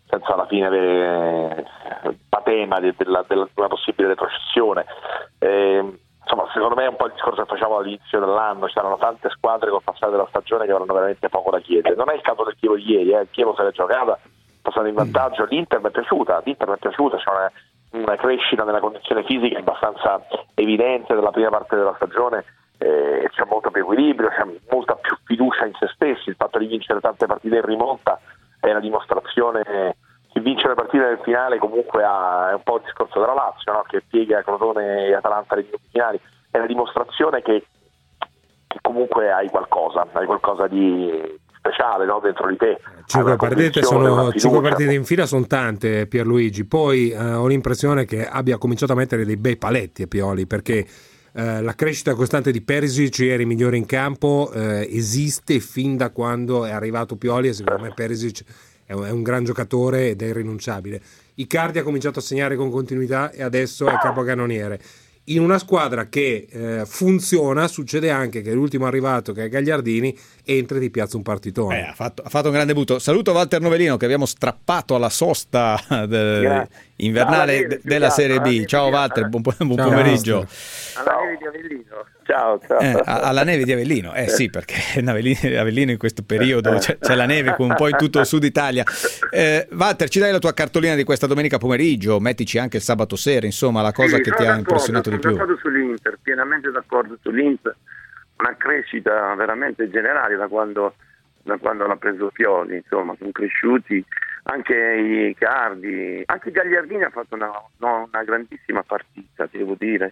senza alla fine avere patema di, della, della, di una possibile retrocessione. Eh, insomma, secondo me è un po' il discorso che facciamo all'inizio dell'anno, c'erano tante squadre col passare della stagione che avranno veramente poco da chiedere. Non è il caso del Chievo di ieri, eh. il Chievo se l'è giocata passando in vantaggio, l'Inter mi è piaciuta, l'Inter mi è piaciuta, c'è una, una crescita nella condizione fisica abbastanza evidente della prima parte della stagione, eh, c'è molto più equilibrio, c'è molta più fiducia in se stessi, il fatto di vincere tante partite in rimonta è una dimostrazione. Chi vince le partite del finale comunque ha, è un po' il discorso della Lazio, no? Che piega Crotone e Atalanta nei minuti finali, è una dimostrazione che, che comunque hai qualcosa, hai qualcosa di speciale, no? Dentro di te. Cinque partite, sono, cinque partite in fila sono tante, Pierluigi. Poi eh, ho l'impressione che abbia cominciato a mettere dei bei paletti a Pioli, perché eh, la crescita costante di Perisic, ieri migliore in campo, eh, esiste fin da quando è arrivato Pioli, e secondo me Perisic è un, è un gran giocatore ed è irrinunciabile. Icardi ha cominciato a segnare con continuità e adesso è capocannoniere. In una squadra che eh, funziona, succede anche che l'ultimo arrivato, che è Gagliardini, entri e ti piazza un partitone. Eh, ha, fatto, ha fatto un grande butto. Saluto Walter Novellino, che abbiamo strappato alla sosta de, invernale de, della Serie B. Ciao Walter, buon, buon ciao, pomeriggio. Alla neve di Avellino. Ciao, ciao. Eh, alla neve di Avellino, eh sì, perché Avellino in questo periodo c'è, c'è la neve un po' in tutto il sud Italia. Eh, Walter, ci dai la tua cartolina di questa domenica pomeriggio, mettici anche il sabato sera, insomma, la cosa sì, che ti ha impressionato di più. Sono d'accordo sull'Inter, pienamente d'accordo sull'Inter, una crescita veramente generale da quando, da quando l'ha preso Pioli, insomma, sono cresciuti anche i Cardi, anche Gagliardini ha fatto una, no, una grandissima partita, devo dire.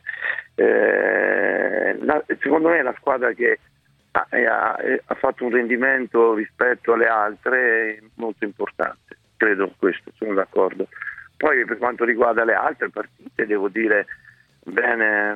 Eh, la, secondo me la squadra che ha, ha, ha fatto un rendimento rispetto alle altre molto importante, credo questo, sono d'accordo. Poi per quanto riguarda le altre partite devo dire bene,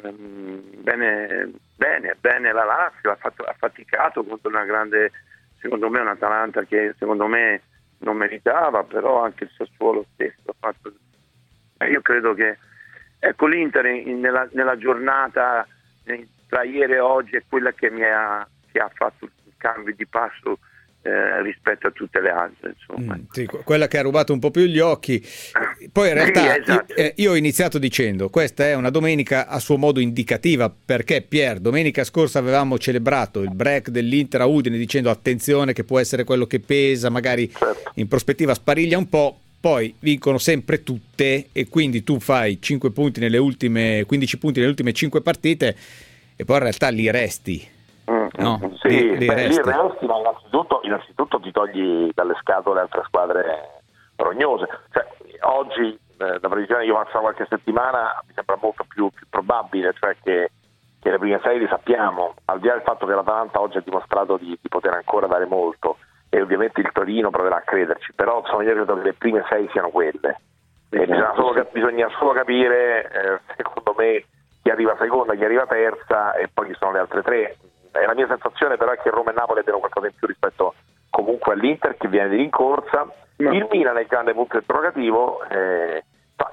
bene, bene, bene la Lazio ha, fatto, ha faticato contro una grande, secondo me un Atalanta che secondo me non meritava, però anche il Sassuolo stesso ha fatto. Io credo che ecco l'Inter in, nella, nella giornata tra ieri e oggi è quella che mi ha, che ha fatto il cambio di passo eh, rispetto a tutte le altre, insomma. Mm, sì, quella che ha rubato un po' più gli occhi. Poi in realtà sì, esatto. io, eh, io ho iniziato dicendo questa è una domenica a suo modo indicativa, perché Pier, domenica scorsa avevamo celebrato il break dell'Inter a Udine dicendo attenzione che può essere quello che pesa, magari certo. In prospettiva spariglia un po', poi vincono sempre tutte e quindi tu fai cinque punti nelle ultime quindici punti nelle ultime cinque partite e poi in realtà li resti. No, sì, li, li beh, resti. lì resti, ma innanzitutto, innanzitutto ti togli dalle scatole altre squadre rognose. Cioè, oggi eh, la previsione che io faccio qualche settimana mi sembra molto più, più probabile, cioè che, che le prime sei li sappiamo, al di là del fatto che l'Atalanta oggi ha dimostrato di, di poter ancora dare molto e ovviamente il Torino proverà a crederci, però insomma io credo che le prime sei siano quelle. Eh, bisogna, solo, bisogna solo capire, eh, secondo me, chi arriva seconda, chi arriva terza e poi chi sono le altre tre. Eh, la mia sensazione però è che Roma e Napoli abbiano qualcosa in più rispetto comunque all'Inter che viene di rincorsa. No. Il Milan è il grande punto interrogativo, eh,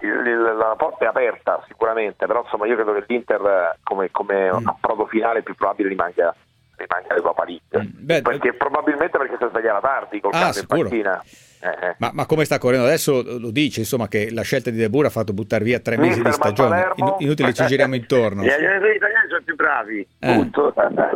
la porta è aperta sicuramente, però insomma io credo che l'Inter come, come mm. approdo finale più probabile rimanga rimanga l'Europa League, mm. Beh, perché probabilmente perché si è svegliata tardi col ah, cambio in panchina. Eh, eh. Ma, ma come sta correndo adesso lo dice, insomma, che la scelta di De Boer ha fatto buttare via tre mesi Mister di stagione. In, inutile ci giriamo intorno. Gli allenatori italiani sono più bravi, eh. punto.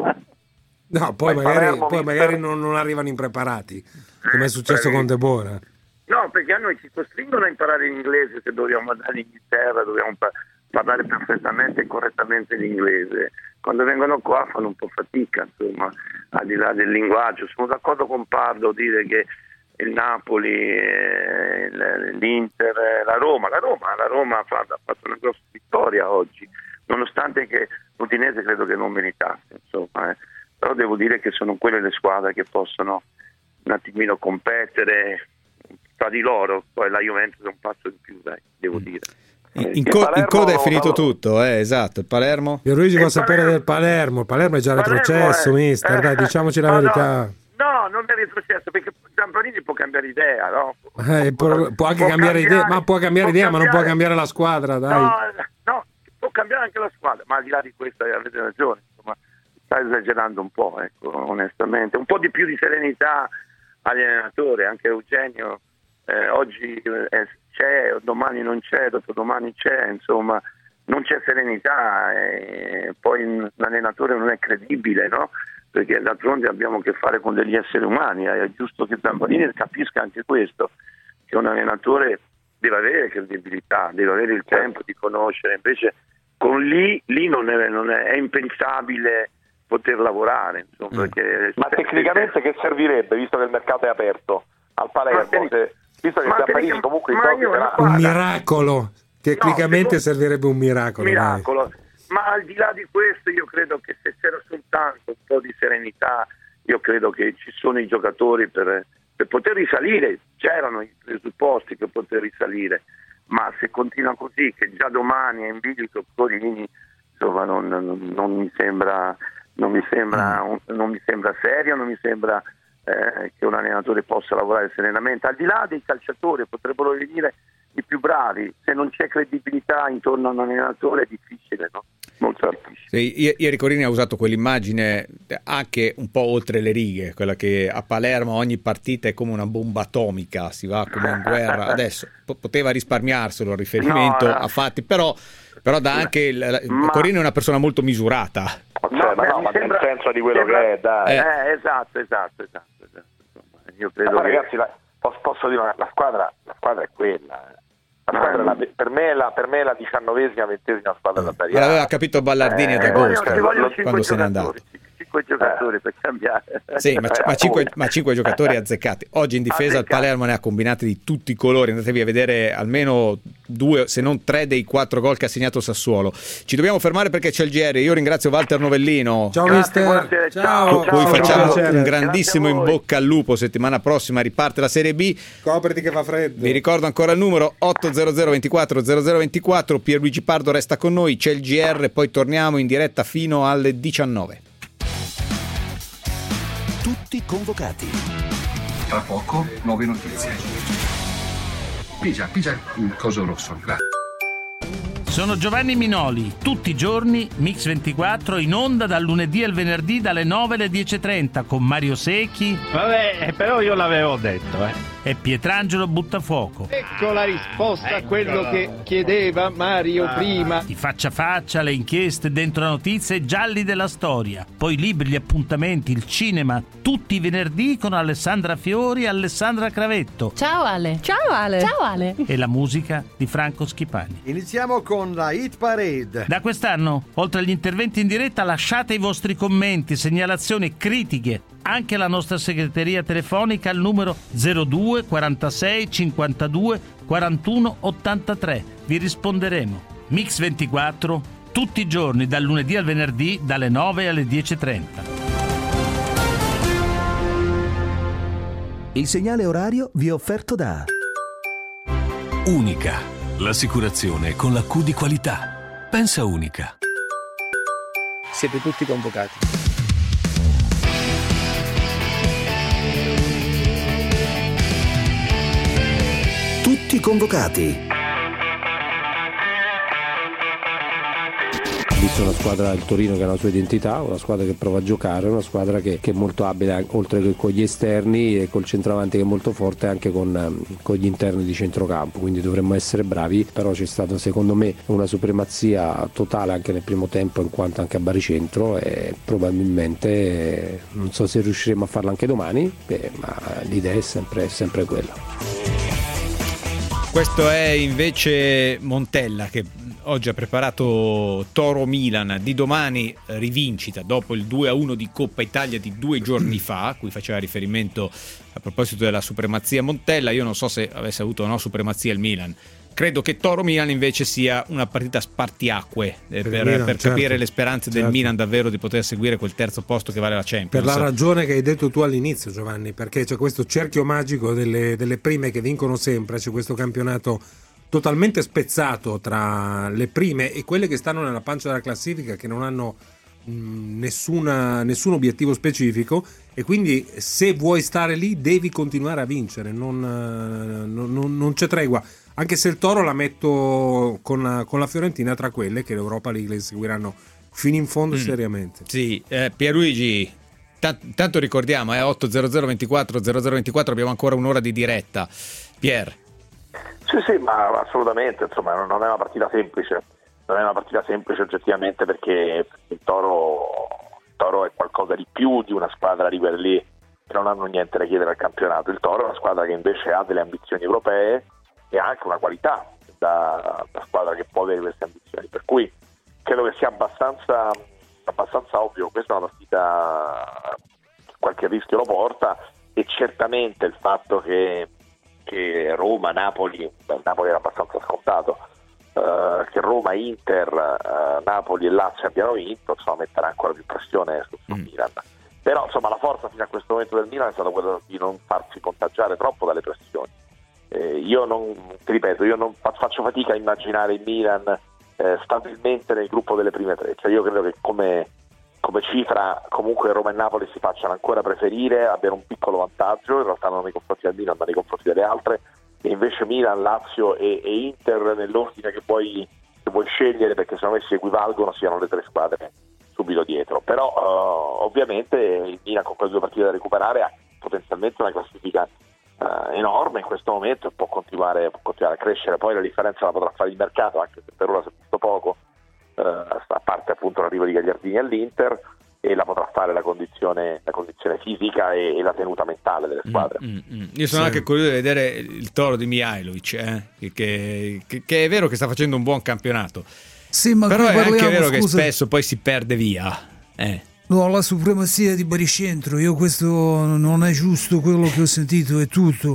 No, poi Ma magari, Palermo, poi magari non, non arrivano impreparati, come è successo con De Boer. No, perché a noi ci costringono a imparare l'inglese se dobbiamo andare in Inghilterra, dobbiamo pa- parlare perfettamente e correttamente l'inglese. Quando vengono qua fanno un po' fatica, insomma, al di là del linguaggio. Sono d'accordo con Pardo a dire che il Napoli, eh, l'Inter, la Roma, la Roma, la Roma ha fatto, ha fatto una grossa vittoria oggi, nonostante che l'Udinese credo che non meritasse, insomma, eh. Però devo dire che sono quelle le squadre che possono un attimino competere tra di loro, poi la Juventus è un passo in più, dai, devo dire. In, in, co- in coda è finito tutto, eh, esatto, il Palermo. Io Luigi vuole sapere del Palermo, il Palermo è già Palermo retrocesso, è, mister, eh, dai, diciamoci la no, verità. No, no, non è retrocesso, perché Giampanini può cambiare idea, no? Eh, può, può anche può cambiare, cambiare, idea, ma può cambiare può idea, cambiare, ma non può cambiare la squadra, dai. No, no, può cambiare anche la squadra, ma al di là di questo avete ragione, insomma, sta esagerando un po', ecco, onestamente. Un po' di più di serenità agli allenatori, anche Eugenio eh, oggi eh, c'è, domani non c'è, dopodomani c'è, insomma non c'è serenità, e poi l'allenatore non è credibile, no? Perché d'altronde abbiamo a che fare con degli esseri umani, è giusto che Zambolini capisca anche questo, che un allenatore deve avere credibilità, deve avere il tempo di conoscere, invece con lì, lì non, è, non è, è impensabile poter lavorare, insomma, mm. perché ma tecnicamente che servirebbe, visto che il mercato è aperto al Palermo, se, visto che Zambolini comunque i giochi un miracolo, tecnicamente no, servirebbe un miracolo, miracolo. Dai. Ma al di là di questo io credo che se c'era soltanto un po' di serenità, io credo che ci sono i giocatori per, per poter risalire, c'erano i presupposti per poter risalire, ma se continua così, che già domani è in bilico Corini, insomma non, non, non mi sembra non mi sembra non mi sembra serio, non mi sembra eh, che un allenatore possa lavorare serenamente. Al di là dei calciatori potrebbero venire i più bravi, se non c'è credibilità intorno a un allenatore è difficile, no? Molto difficile. Sì, ieri Corini ha usato quell'immagine anche un po' oltre le righe, quella che a Palermo ogni partita è come una bomba atomica, si va come in guerra. Adesso poteva risparmiarselo il riferimento no, no. a fatti, però, però dà anche il, ma... Corini è una persona molto misurata. Cioè, no, ma, no, ma sembra, nel senso di quello sembra, che è, dai. Eh, eh, esatto, esatto, esatto, esatto. Io credo ma che... ragazzi, la, posso, posso dire una, la squadra, la squadra è quella. La squadra, la, per, me la, per me è la diciannovesima, ventesima squadra da Serie A. Ma l'aveva capito Ballardini eh, ad agosto, voglio, quando se n'è andato. Cinque giocatori eh. per cambiare. Sì, ma, c- ma, cinque, ma cinque giocatori azzeccati. Oggi in difesa il Palermo ne ha combinati di tutti i colori. Andatevi a vedere almeno due, se non tre dei quattro gol che ha segnato Sassuolo. Ci dobbiamo fermare perché c'è il G R. Io ringrazio Walter Novellino. Ciao mister. Ciao. Poi facciamo un grandissimo in bocca al lupo. Settimana prossima riparte la Serie B. Copriti che fa freddo. Vi ricordo ancora il numero otto zero zero ventiquattro zero zero ventiquattro. Pierluigi Pardo resta con noi. C'è il G R. Poi torniamo in diretta fino alle diciannove. Tutti convocati. Tra poco nuove notizie. Pigia, pigia il coso rosso. Grazie. Sono Giovanni Minoli, tutti i giorni Mix ventiquattro in onda dal lunedì al venerdì dalle nove alle dieci e trenta con Mario Secchi. Vabbè, però io l'avevo detto, eh. E Pietrangelo Buttafuoco. Ecco la risposta a quello che chiedeva Mario ah. prima. I faccia a faccia, le inchieste, dentro la notizia e gialli della storia. Poi libri, gli appuntamenti, il cinema, tutti i venerdì con Alessandra Fiori e Alessandra Cravetto. Ciao Ale. Ciao Ale. Ciao Ale. E la musica di Franco Schipani. Iniziamo con la Hit Parade. Da quest'anno, oltre agli interventi in diretta, lasciate i vostri commenti, segnalazioni, critiche. Anche la nostra segreteria telefonica al numero zero due quarantasei cinquantadue quarantuno ottantatré. Vi risponderemo. Mix ventiquattro, tutti i giorni dal lunedì al venerdì dalle nove alle dieci e trenta. Il segnale orario vi è offerto da Unica, l'assicurazione con la Q di qualità. Pensa Unica. Siete tutti convocati. Tutti convocati. Ho visto una squadra, il Torino, che ha la sua identità, una squadra che prova a giocare, una squadra che, che è molto abile oltre che con gli esterni e col centravanti che è molto forte anche con, con gli interni di centrocampo, quindi dovremmo essere bravi, però c'è stata secondo me una supremazia totale anche nel primo tempo in quanto anche a baricentro e probabilmente non so se riusciremo a farlo anche domani, beh, ma l'idea è sempre, è sempre quella. Questo è invece Montella che oggi ha preparato Toro Milan, di domani rivincita dopo il due a uno di Coppa Italia di due giorni fa, a cui faceva riferimento a proposito della supremazia Montella. Io non so se avesse avuto o no supremazia il Milan. Credo che Toro Milan invece sia una partita spartiacque eh, per, Milan, per capire certo, le speranze certo. del Milan davvero di poter seguire quel terzo posto che vale la Champions. Per la ragione che hai detto tu all'inizio, Giovanni, perché c'è questo cerchio magico delle, delle prime che vincono sempre, c'è questo campionato totalmente spezzato tra le prime e quelle che stanno nella pancia della classifica, che non hanno mh, nessuna, nessun obiettivo specifico, e quindi se vuoi stare lì devi continuare a vincere, non, non, non, non c'è tregua. Anche se il Toro la metto con, con la Fiorentina tra quelle che l'Europa League le seguiranno fino in fondo mm. seriamente. Sì, eh, Pierluigi, t- tanto ricordiamo, eh, otto zero zero ventiquattro zero zero ventiquattro, abbiamo ancora un'ora di diretta. Pier. Sì, sì, ma assolutamente, insomma, non è una partita semplice, non è una partita semplice oggettivamente perché il Toro, il Toro è qualcosa di più di una squadra di quelle lì che non hanno niente da chiedere al campionato. Il Toro è una squadra che invece ha delle ambizioni europee e ha anche una qualità da, da squadra che può avere queste ambizioni, per cui credo che sia abbastanza, abbastanza ovvio. Questa è una partita, qualche rischio lo porta, e certamente il fatto che, che Roma, Napoli, beh, Napoli era abbastanza scontato, uh, che Roma, Inter, uh, Napoli e Lazio abbiano vinto, insomma, metterà ancora più pressione sul mm. Milan. Però insomma la forza fino a questo momento del Milan è stata quella di non farsi contagiare troppo dalle pressioni. Eh, io non, ti ripeto, io non faccio fatica a immaginare il Milan eh, stabilmente nel gruppo delle prime tre, cioè io credo che come, come cifra comunque Roma e Napoli si facciano ancora preferire, abbiano un piccolo vantaggio, in realtà non nei confronti del Milan ma nei confronti delle altre, e invece Milan, Lazio e, e Inter nell'ordine che puoi, che vuoi scegliere, perché secondo me si equivalgono, siano le tre squadre subito dietro. Però uh, ovviamente il Milan con quelle due partite da recuperare ha potenzialmente una classifica uh, enorme in questo momento e può continuare, può continuare a crescere. Poi la differenza la potrà fare il mercato, anche se per ora si è visto poco, uh, a parte appunto l'arrivo di Gagliardini all'Inter, e la potrà fare la condizione, la condizione fisica e, e la tenuta mentale delle squadre. Mm, mm, mm. Io sono sì. anche curioso di vedere il Toro di Mihajlovic, eh? che, che, che è vero che sta facendo un buon campionato. Sì, ma però è parliamo, anche vero scusa, che spesso poi si perde via. Eh. No, la supremazia di baricentro, io questo non è giusto, quello che ho sentito è tutto.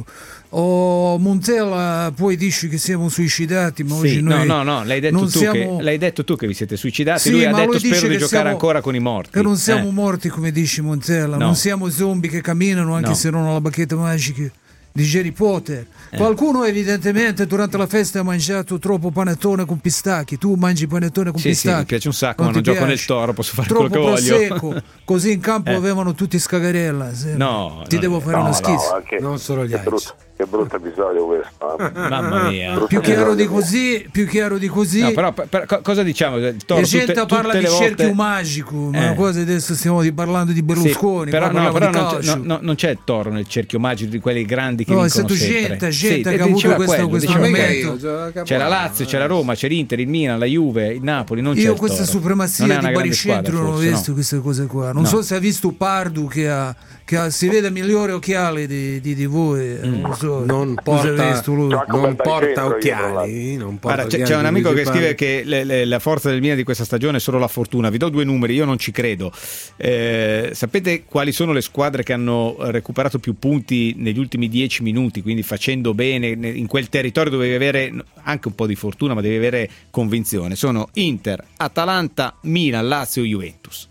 Oh, Montella poi dice che siamo suicidati, ma sì, oggi noi no, no, no, l'hai detto, tu siamo... che, l'hai detto tu che vi siete suicidati, sì, lui ha detto lui spero di giocare siamo... ancora con i morti. Che non siamo eh. morti come dice Montella, no. non siamo zombie che camminano anche no. se non hanno la bacchetta magica di Harry Potter. Eh. Qualcuno evidentemente durante la festa ha mangiato troppo panettone con pistacchi. Tu mangi panettone con sì, pistacchi? Sì, mi piace un sacco, non ma non piace? gioco nel Toro, posso fare troppo quello che prosecco. voglio. Così in campo eh. avevano tutti scagarella. No, ti devo fare no, una schizza. No, che, non solo gli che brutto, che brutto episodio questo. Eh. Mamma mia. Più chiaro di così, più chiaro di così. No, però per, per, cosa diciamo? Il Toro, la gente tutte, parla tutte di volte... cerchio magico, ma eh. cosa adesso stiamo parlando di Berlusconi. Sì, però no, però di non, c'è, no, non c'è il Toro nel cerchio magico di quelli grandi che no, vincono è stato sempre. gente, gente sì, che ha avuto questo, quello, questo momento. C'è la Lazio, c'è la Roma, c'è l'Inter, il Milan, la Juve, il Napoli, non c'è io il questa Toro. supremazia di baricentro non ho visto, no. Queste cose qua. Non no. so se ha visto Pardu che, ha, che ha, si vede migliori occhiali di, di, di voi. Mm. Non, so, non porta, visto lui. Non porta occhiali. Non porta Guarda, occhiali c'è, c'è un amico che pare. scrive che le, le, la forza del Milan di questa stagione è solo la fortuna. Vi do due numeri, io non ci credo. Eh, sapete quali sono le squadre che hanno recuperato più punti negli ultimi dieci minuti, quindi facendo bene in quel territorio dove devi avere anche un po' di fortuna, ma devi avere convinzione? Sono Inter, Atalanta, Milan, Lazio, Juventus.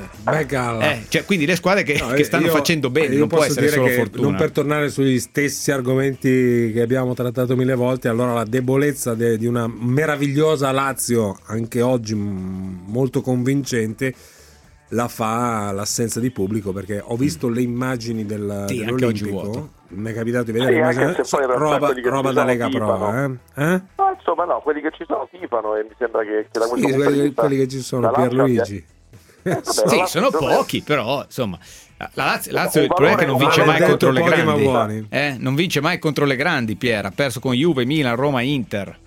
Eh, cioè, quindi le squadre che, no, che stanno io, facendo bene, non può essere solo fortuna. Non per tornare sugli stessi argomenti che abbiamo trattato mille volte, allora la debolezza de, di una meravigliosa Lazio, anche oggi m- molto convincente, la fa l'assenza di pubblico, perché ho visto mm. le immagini del, sì, dell'Olimpico, mi è capitato di vedere sì, immagini, so, roba, roba da Lega Pro, eh? eh? No, insomma no, quelli che ci sono tifano e mi sembra che, che da questo sì, punto quelli, di vista quelli che ci sono, Pierluigi. Eh, vabbè, sì, sono pochi, però insomma la Lazio, Lazio il problema è che non vince mai contro le grandi, eh? non vince mai contro le grandi. Pier ha perso con Juve, Milan, Roma, Inter.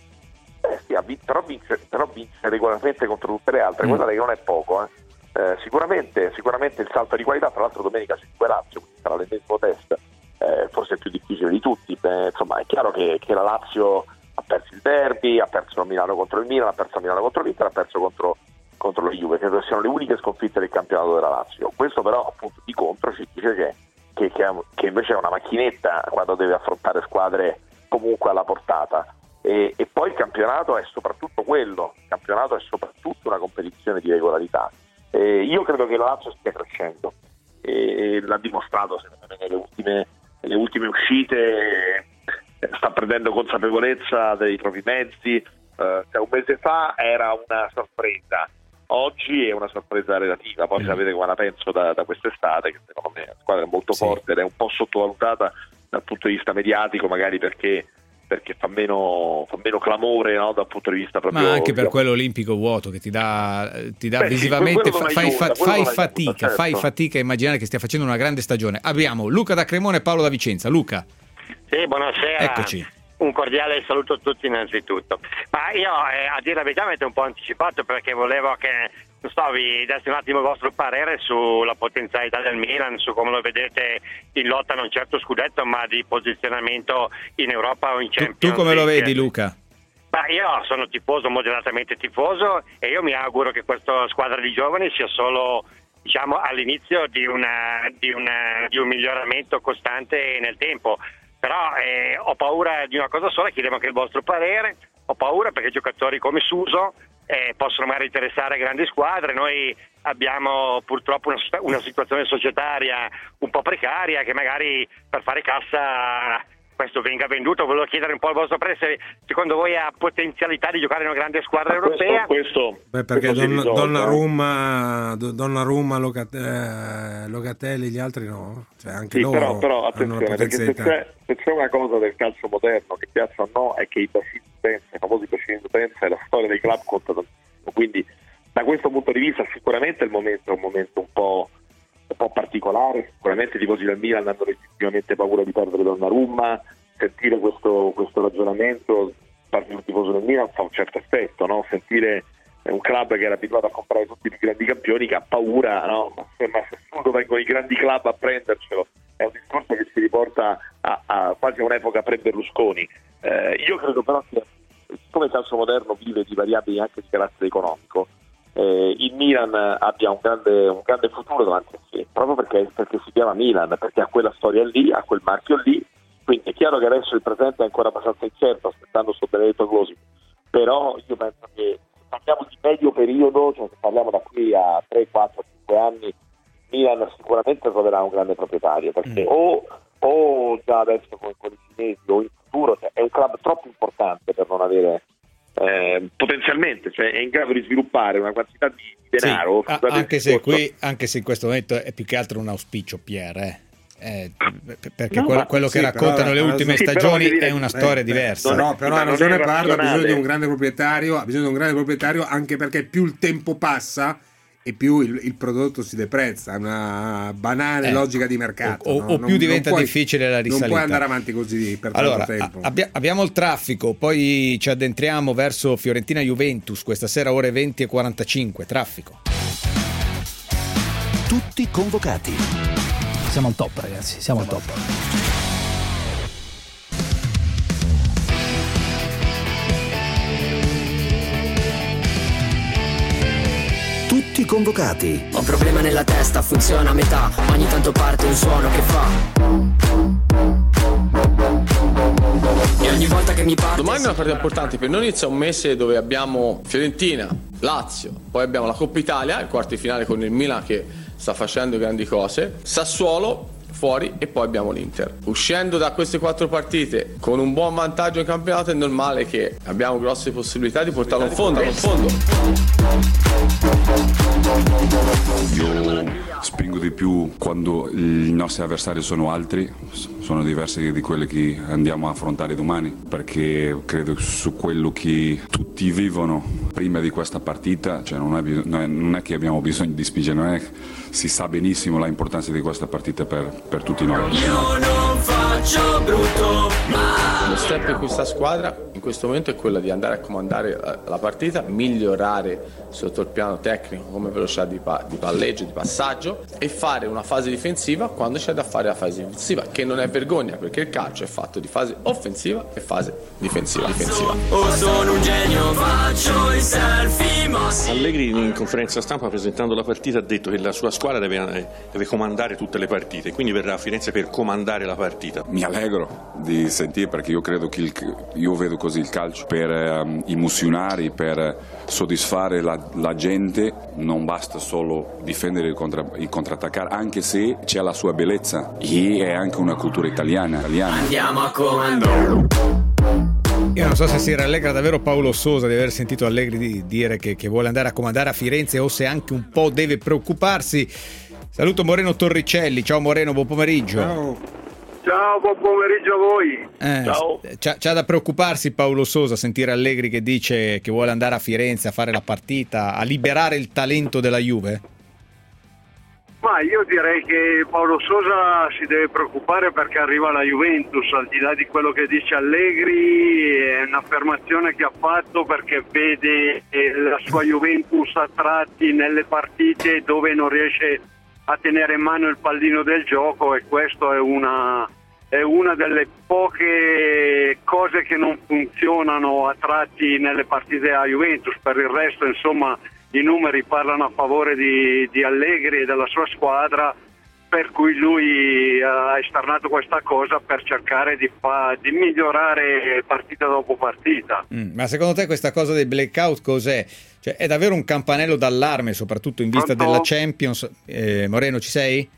Eh sì, però vince, però vince regolarmente contro tutte le altre, mm. guardate che non è poco. Eh. Eh, sicuramente, sicuramente il salto di qualità, tra l'altro domenica c'è Juve Lazio, quindi sarà l'ennesimo test, eh, forse il più difficile di tutti. Beh, insomma, è chiaro che, che la Lazio ha perso il derby, ha perso a Milano contro il Milan, ha perso a Milano contro l'Inter, ha perso contro contro lo Juve, credo siano le uniche sconfitte del campionato della Lazio. Questo però appunto di contro ci dice che, che, che, che invece è una macchinetta quando deve affrontare squadre comunque alla portata. E, e poi il campionato è soprattutto quello, il campionato è soprattutto una competizione di regolarità. E io credo che la Lazio stia crescendo e, e l'ha dimostrato secondo me nelle ultime, nelle ultime uscite, eh, sta prendendo consapevolezza dei propri mezzi. Uh, cioè un mese fa era una sorpresa, oggi è una sorpresa relativa. Poi mm. sapete come la penso da, da quest'estate, che secondo me la squadra è molto sì. forte ed è un po' sottovalutata dal punto di vista mediatico, magari perché perché fa meno, fa meno clamore, no? Dal punto di vista proprio, ma anche per diciamo, quello olimpico vuoto che ti dà, ti dà Beh, visivamente sì, fa, fai, aiuta, fa, fai aiuta, fatica certo. fai fatica a immaginare che stia facendo una grande stagione. Abbiamo Luca da Cremona e Paolo da Vicenza. Luca. Sì, buonasera. Eccoci. Un cordiale saluto a tutti innanzitutto. Ma io eh, a dire la verità mi avete un po' anticipato perché volevo che, non so, vi dessi un attimo il vostro parere sulla potenzialità del Milan, su come lo vedete in lotta non certo scudetto ma di posizionamento in Europa o in Champions Tu, tu come lo League. vedi, Luca? Ma io sono tifoso, moderatamente tifoso, e io mi auguro che questa squadra di giovani sia solo, diciamo, all'inizio di, una, di, una, di un miglioramento costante nel tempo. Però eh, ho paura di una cosa sola, chiedevo anche il vostro parere. Ho paura perché giocatori come Suso eh, possono magari interessare grandi squadre. Noi abbiamo purtroppo una, una situazione societaria un po' precaria, che magari per fare cassa questo venga venduto. Volevo chiedere un po' il vostro parere, se secondo voi ha potenzialità di giocare in una grande squadra europea. Questo, Beh, perché questo Don, risolve, Donnarumma, Do- Donnarumma Locate- eh, Locatelli, gli altri no? Cioè anche sì, loro però, però hanno attenzione, una perché se potenzialità. c'è, se c'è una cosa del calcio moderno che piaccia o no è che i bacini d'utenza, i famosi bacini d'utenza e la storia dei club conta tantissimo. Quindi da questo punto di vista sicuramente il momento è un momento un po', un po' particolare. Sicuramente i tifosi del Milan hanno legittimamente paura di perdere Donnarumma. Sentire questo, questo ragionamento parte di un tifoso del Milan fa un certo effetto, no? Sentire un club che era abituato a comprare tutti i grandi campioni, che ha paura, no? Ma se, ma se solo vengono i grandi club a prendercelo, è un discorso che ci riporta a, a quasi a un'epoca pre-Berlusconi. Eh, io credo però che, siccome il calcio moderno vive di variabili anche di carattere economico, eh, il Milan abbia un grande, un grande futuro davanti a sé, proprio perché, perché si chiama Milan, perché ha quella storia lì, ha quel marchio lì. Quindi è chiaro che adesso il presente è ancora abbastanza incerto, aspettando sto benedetto Closi, però io penso che se parliamo di medio periodo, cioè se parliamo da qui a tre, quattro, cinque anni, Milan sicuramente troverà un grande proprietario, perché mm. o, o già adesso con, con i cinesi o in futuro, cioè è un club troppo importante per non avere eh, potenzialmente, cioè è in grado di sviluppare una quantità di denaro. Sì, anche se qui, anche se in questo momento è più che altro un auspicio, Pier, eh. Eh, perché no, quello, quello che sì, raccontano però, le ultime sì, stagioni dire, è una storia eh, diversa. No, però ha ragione Pardo, ha bisogno di un grande proprietario, ha bisogno di un grande proprietario anche perché più il tempo passa e più il, il prodotto si deprezza, è una banale eh, logica di mercato. O, no? o non, più diventa puoi, difficile la risalita. Non puoi andare avanti così per allora, tanto tempo. Abbia, abbiamo il traffico, poi ci addentriamo verso Fiorentina-Juventus, questa sera ore venti e quarantacinque, traffico. Tutti convocati. Siamo al top, ragazzi, siamo al top. Tutti convocati. Ho un problema nella testa, funziona a metà. Ogni tanto parte un suono che fa. E ogni volta che mi parte. Domani è una partita importante, per noi inizia un mese dove abbiamo Fiorentina, Lazio, poi abbiamo la Coppa Italia, il quarto di finale con il Milan che sta facendo grandi cose, Sassuolo fuori e poi abbiamo l'Inter. Uscendo da queste quattro partite con un buon vantaggio in campionato è normale che abbiamo grosse possibilità di portarlo in fondo, in fondo. Io spingo di più quando i nostri avversari sono altri, sono diversi di quelli che andiamo a affrontare domani, perché credo su quello che tutti vivono prima di questa partita, cioè non, è, non è che abbiamo bisogno di spingere, non è, si sa benissimo l'importanza di questa partita per, per tutti noi. Io non faccio brutto, ma lo step in questa squadra in questo momento è quello di andare a comandare la, la partita, migliorare sotto il piano tecnico come velocità di, pa- di palleggio, di passaggio, e fare una fase difensiva quando c'è da fare la fase difensiva, che non è vergogna perché il calcio è fatto di fase offensiva e fase difensiva. difensiva. Oh, sono un genio, faccio i selfie, ma sì. Allegri in conferenza stampa presentando la partita ha detto che la sua squadra deve, deve comandare tutte le partite, quindi verrà a Firenze per comandare la partita. Mi allegro di sentire, perché io credo che il, io vedo così il calcio per um, emozionare, per soddisfare la, la gente. Non basta solo difendere e contra, contrattaccare, anche se c'è la sua bellezza e è anche una cultura italiana, italiana. Andiamo a comando. Io non so se si rallegra davvero Paolo Sosa di aver sentito Allegri di dire che, che vuole andare a comandare a Firenze, o se anche un po' deve preoccuparsi. Saluto Moreno Torricelli. Ciao Moreno, buon pomeriggio. Ciao, Ciao buon pomeriggio a voi. Eh, Ciao. C'ha, c'ha da preoccuparsi Paolo Sosa sentire Allegri che dice che vuole andare a Firenze a fare la partita, a liberare il talento della Juve? Ma io direi che Paolo Sosa si deve preoccupare perché arriva la Juventus, al di là di quello che dice Allegri, è un'affermazione che ha fatto perché vede la sua Juventus a tratti nelle partite dove non riesce a tenere in mano il pallino del gioco, e questo è una, è una delle poche cose che non funzionano a tratti nelle partite a Juventus. Per il resto, insomma, i numeri parlano a favore di, di Allegri e della sua squadra, per cui lui ha esternato questa cosa per cercare di, fa, di migliorare partita dopo partita. Mm, ma secondo te questa cosa dei blackout cos'è? Cioè, è davvero un campanello d'allarme, soprattutto in vista Pronto? della Champions? Eh, Moreno, ci sei?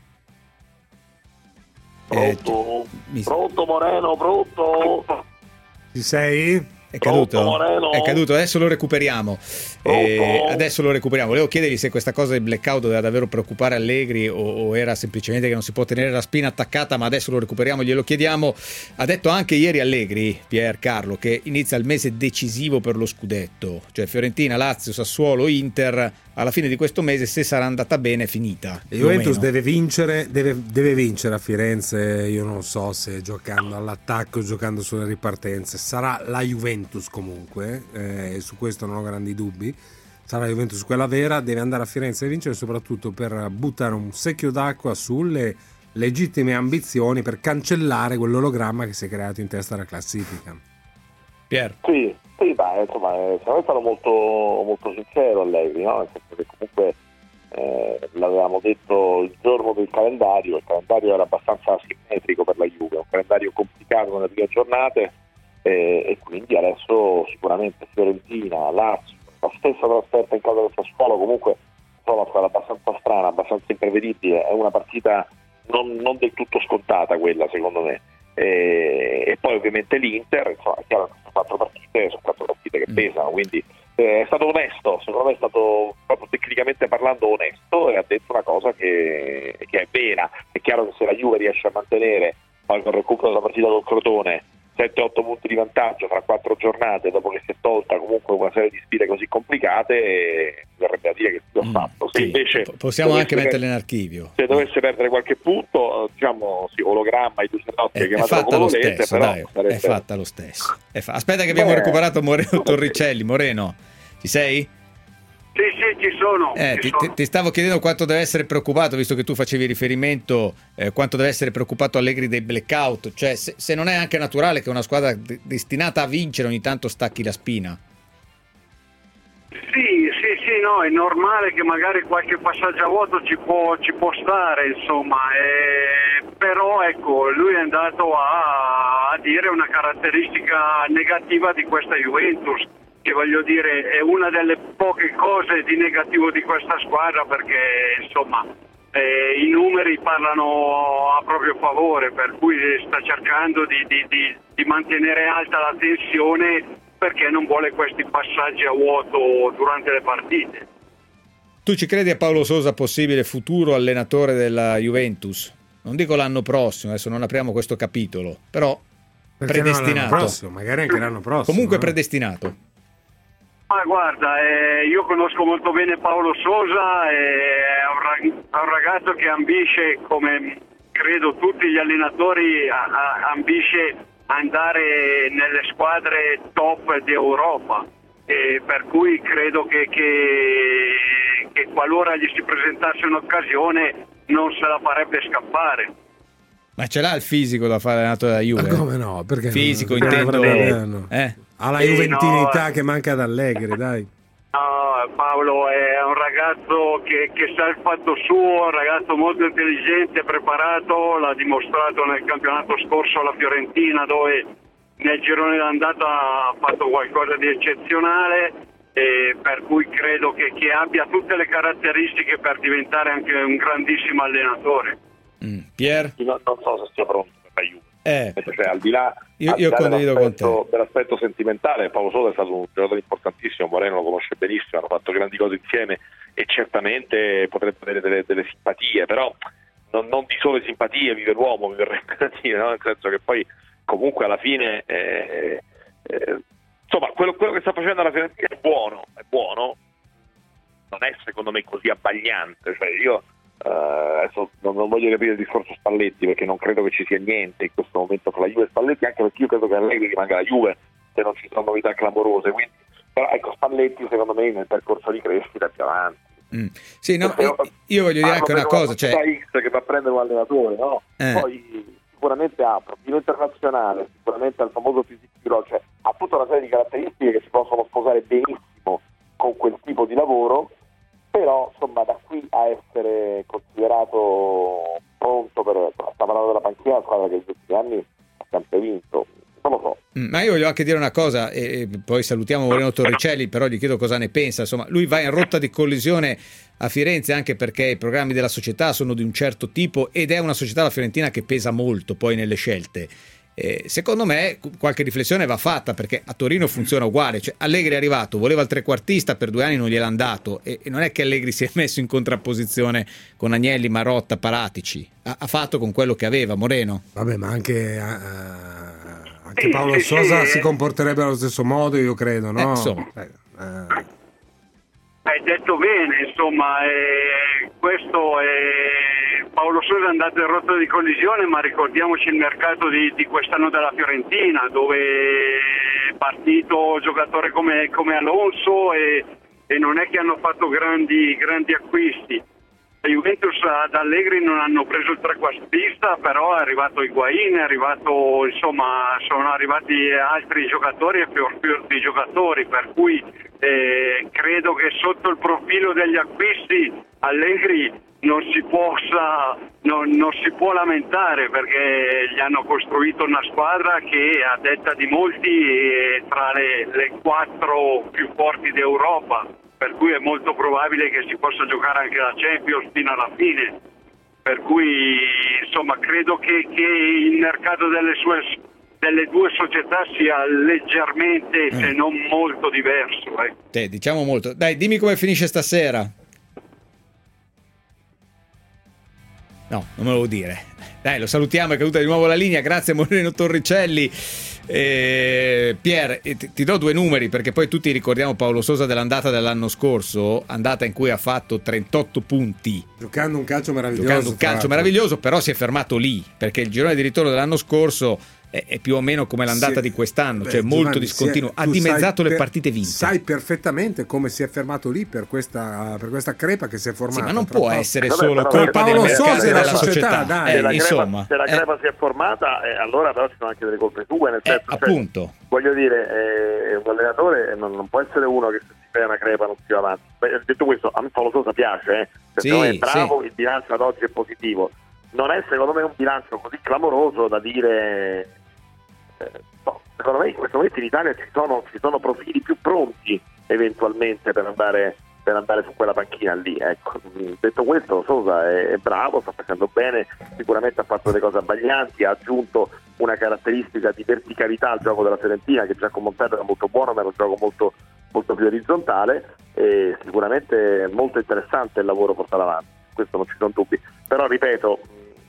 Pronto? Eh, mi... Pronto Moreno, pronto? Ci sei? È caduto? Moreno? È caduto, adesso lo recuperiamo. Eh, adesso lo recuperiamo. Volevo chiedergli se questa cosa del blackout doveva davvero preoccupare Allegri o, o era semplicemente che non si può tenere la spina attaccata, ma adesso lo recuperiamo, glielo chiediamo. Ha detto anche ieri Allegri, Pier Carlo, che inizia il mese decisivo per lo scudetto, cioè Fiorentina, Lazio, Sassuolo, Inter. Alla fine di questo mese, se sarà andata bene, è finita. La Juventus deve vincere, deve, deve vincere a Firenze. Io non so se giocando all'attacco o giocando sulle ripartenze. Sarà la Juventus comunque, eh, e su questo non ho grandi dubbi. Sarà la Juventus quella vera, deve andare a Firenze e vincere, soprattutto per buttare un secchio d'acqua sulle legittime ambizioni, per cancellare quell'ologramma che si è creato in testa alla classifica. Pier. Sì, sì, beh, insomma, secondo me è stato molto, molto sincero Allegri, no? Nel senso che comunque eh, l'avevamo detto il giorno del calendario, il calendario era abbastanza asimmetrico per la Juve, un calendario complicato nelle prime giornate, eh, e quindi adesso sicuramente Fiorentina, Lazio, la stessa trasferta in casa del Sassuolo, comunque sono una squadra abbastanza strana, abbastanza imprevedibile, è una partita non, non del tutto scontata quella, secondo me. E, e poi ovviamente l'Inter, insomma, è chiaro che queste quattro partite sono quattro partite che pesano, quindi eh, è stato onesto, secondo me è stato proprio tecnicamente parlando onesto, e ha detto una cosa che, che è vera. È chiaro che se la Juve riesce a mantenere poi con il recupero della partita col Crotone sette otto punti di vantaggio fra quattro giornate, dopo che si è tolta comunque una serie di sfide così complicate, eh, verrebbe a dire che si è fatto. Se Sì, invece possiamo anche dovesse- metterle in archivio. se dovesse perdere qualche punto, diciamo, sì, ologramma, i due cerotti, È, è chiamatelo fatta come lo volete, stesso, però dai, sarebbe- è fatta lo stesso. È fa- Aspetta che abbiamo Beh. recuperato Moreno Torricelli. Moreno, ci sei? Sì, sì, ci sono. Eh, ci ti, sono. ti- ti stavo chiedendo quanto deve essere preoccupato, visto che tu facevi riferimento, eh, quanto deve essere preoccupato Allegri dei blackout, cioè se, se non è anche naturale che una squadra de- destinata a vincere ogni tanto stacchi la spina. Sì, sì, sì, no, è normale che magari qualche passaggio a vuoto ci può, ci può stare, insomma, eh, però ecco, lui è andato a, a dire una caratteristica negativa di questa Juventus, che voglio dire è una delle poche cose di negativo di questa squadra, perché insomma eh, i numeri parlano a proprio favore, per cui sta cercando di, di, di, di mantenere alta la tensione, perché non vuole questi passaggi a vuoto durante le partite. Tu ci credi a Paolo Sosa possibile futuro allenatore della Juventus? Non dico l'anno prossimo, adesso non apriamo questo capitolo, però Perché no, predestinato. l'anno prossimo, magari anche l'anno prossimo. Comunque eh. predestinato. Ma guarda, eh, io conosco molto bene Paolo Sosa, eh, è, un rag- è un ragazzo che ambisce, come credo tutti gli allenatori, a- a- ambisce andare nelle squadre top d'Europa, eh, per cui credo che, che, che qualora gli si presentasse un'occasione non se la farebbe scappare. Ma ce l'ha il fisico da fare allenatore della Juve? Ma come no? Perché Fisico, no? intendo. Perché Eh? Ha la Sì, juventinità no. che manca ad Allegri, dai. No, Paolo è un ragazzo che, che sa il fatto suo, un ragazzo molto intelligente, preparato, l'ha dimostrato nel campionato scorso alla Fiorentina, dove nel girone d'andata ha fatto qualcosa di eccezionale, e per cui credo che, che abbia tutte le caratteristiche per diventare anche un grandissimo allenatore. Mm. Pier? Non, non so se sia pronto per la Juve. Eh, Cioè, al di là, io, al di io là condivido con dell'aspetto, te. dell'aspetto sentimentale, Paolo Sosa è stato un giocatore importantissimo, Moreno lo conosce benissimo, hanno fatto grandi cose insieme e certamente potrebbe avere delle, delle simpatie, però non, non di sole simpatie vive l'uomo, mi verrebbe da dire, no? Nel senso che poi comunque alla fine eh, eh, insomma quello, quello che sta facendo la Fiorentina è buono, è buono, non è secondo me così abbagliante, cioè io Uh, adesso non, non voglio capire il discorso Spalletti, perché non credo che ci sia niente in questo momento fra la Juve e Spalletti, anche perché io credo che Allegri rimanga la Juve se non ci sono novità clamorose, quindi, però ecco, Spalletti secondo me nel percorso di crescita più avanti. Mm. Sì, no, io, io voglio dire anche una cosa, cioè X che va a prendere un allenatore, no? Eh. Poi sicuramente ha profilo internazionale, sicuramente ha il famoso physique, cioè ha tutta una serie di caratteristiche che si possono sposare benissimo con quel tipo di lavoro, però insomma da qui a essere considerato pronto per, sta parlando della panchina, la squadra che negli ultimi anni ha sempre vinto, non lo so. Ma io voglio anche dire una cosa, e poi salutiamo Moreno Torricelli, però gli chiedo cosa ne pensa. Insomma, lui va in rotta di collisione a Firenze anche perché i programmi della società sono di un certo tipo ed è una società, la Fiorentina, che pesa molto poi nelle scelte. Eh, secondo me qualche riflessione va fatta, perché a Torino funziona uguale, cioè Allegri è arrivato, voleva il trequartista, per due anni non gliel'hanno dato e, e non è che Allegri si è messo in contrapposizione con Agnelli, Marotta, Paratici, ha, ha fatto con quello che aveva. Moreno, vabbè, ma anche uh, anche Paolo Sosa si comporterebbe allo stesso modo, io credo, no? Eh, insomma. Eh, eh. Hai detto bene, insomma, eh, questo è Paolo Sosa è andato in rotta di collisione, ma ricordiamoci il mercato di, di quest'anno della Fiorentina, dove è partito giocatore come, come Alonso e, e non è che hanno fatto grandi, grandi acquisti. La Juventus ad Allegri non hanno preso il trequartista, però è arrivato Higuain, è arrivato, insomma, sono arrivati altri giocatori e fior fior di giocatori, per cui eh, credo che sotto il profilo degli acquisti Allegri non si possa non, non si può lamentare, perché gli hanno costruito una squadra che a detta di molti è tra le, le quattro più forti d'Europa, per cui è molto probabile che si possa giocare anche la Champions fino alla fine, per cui insomma credo che, che il mercato delle sue delle due società sia leggermente, mm. se non molto diverso. Eh. Te, diciamo molto. Dai, dimmi come finisce stasera. No, non me lo vuol dire. Dai, lo salutiamo, è caduta di nuovo la linea. Grazie Moreno Torricelli. Eh, Pier, ti, ti do due numeri, perché poi tutti ricordiamo Paolo Sosa dell'andata dell'anno scorso, andata in cui ha fatto trentotto punti, giocando un calcio meraviglioso, giocando un calcio meraviglioso, però si è fermato lì, perché il girone di ritorno dell'anno scorso è, è più o meno come l'andata sì, di quest'anno, beh, cioè molto Giovanni, discontinuo, ha dimezzato le per, partite vinte. Sai perfettamente come si è fermato lì per questa, per questa crepa che si è formata. Sì, ma non può Paolo. essere Vabbè, solo colpa del mercato della società, società. Dai. Eh, se la insomma, crepa, se la crepa eh. si è formata, eh, allora però ci sono anche delle colpe tue, nel senso, eh, appunto. Cioè, voglio dire, eh, un allenatore non, non può essere uno che se si crea una crepa non si va avanti. Beh, detto questo, a me Paolo Sosa piace, eh, perché sì, è bravo, sì. Il bilancio ad oggi è positivo. Non è secondo me un bilancio così clamoroso da dire. Eh, no, secondo me in questo momento in Italia ci sono, ci sono profili più pronti eventualmente per andare per andare su quella panchina lì, ecco. Detto questo, Sosa è, è bravo, sta facendo bene, sicuramente ha fatto delle cose abbaglianti, ha aggiunto una caratteristica di verticalità al gioco della Fiorentina, che già con Montella era molto buono, ma era un gioco molto, molto più orizzontale, e sicuramente molto interessante il lavoro portato avanti, questo non ci sono dubbi, però ripeto,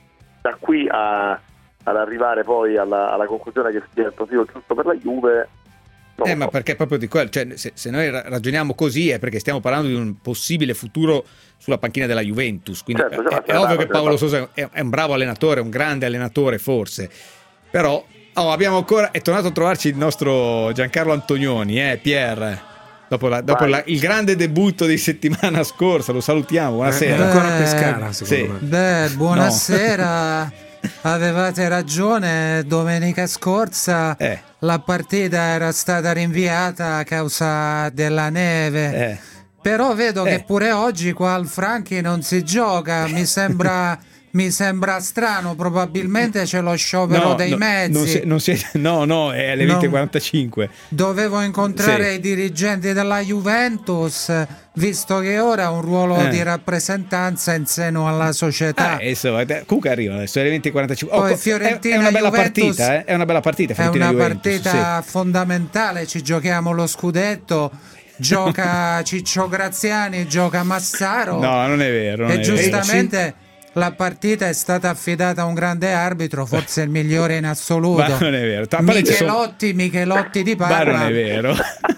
da qui a ad arrivare poi alla, alla conclusione che sia il profilo giusto per la Juve. Eh, ma perché proprio di quello, cioè, se, se noi ragioniamo così è perché stiamo parlando di un possibile futuro sulla panchina della Juventus, quindi certo, è, è ovvio che Paolo Sosa è, è un bravo allenatore, un grande allenatore forse, però oh, abbiamo ancora, è tornato a trovarci il nostro Giancarlo Antonioni, eh, Pier, dopo, la, dopo la, il grande debutto di settimana scorsa, lo salutiamo, buonasera. È ancora a Pescara, secondo sì. me. Beh, buonasera. No. Avevate ragione, domenica scorsa eh. la partita era stata rinviata a causa della neve, eh. però vedo eh. che pure oggi qua al Franchi non si gioca, mi sembra mi sembra strano, probabilmente c'è lo sciopero no, dei no, mezzi. Non si, non si, no, no, è alle venti e quarantacinque. Dovevo incontrare sì. i dirigenti della Juventus, visto che ora ha un ruolo eh. di rappresentanza in seno alla società. Eh, insomma, comunque arriva adesso alle venti e quarantacinque. Poi oh, Fiorentina è, è una bella Juventus, partita, eh? È una bella partita. È una Juventus, partita sì. fondamentale. Ci giochiamo lo scudetto. Gioca Ciccio Graziani, gioca Massaro. No, non è vero. Non e è giustamente. vero. la partita è stata affidata a un grande arbitro, forse il migliore in assoluto. Ma non è vero. Michelotti, sono... Michelotti di Parma. Ma non è vero.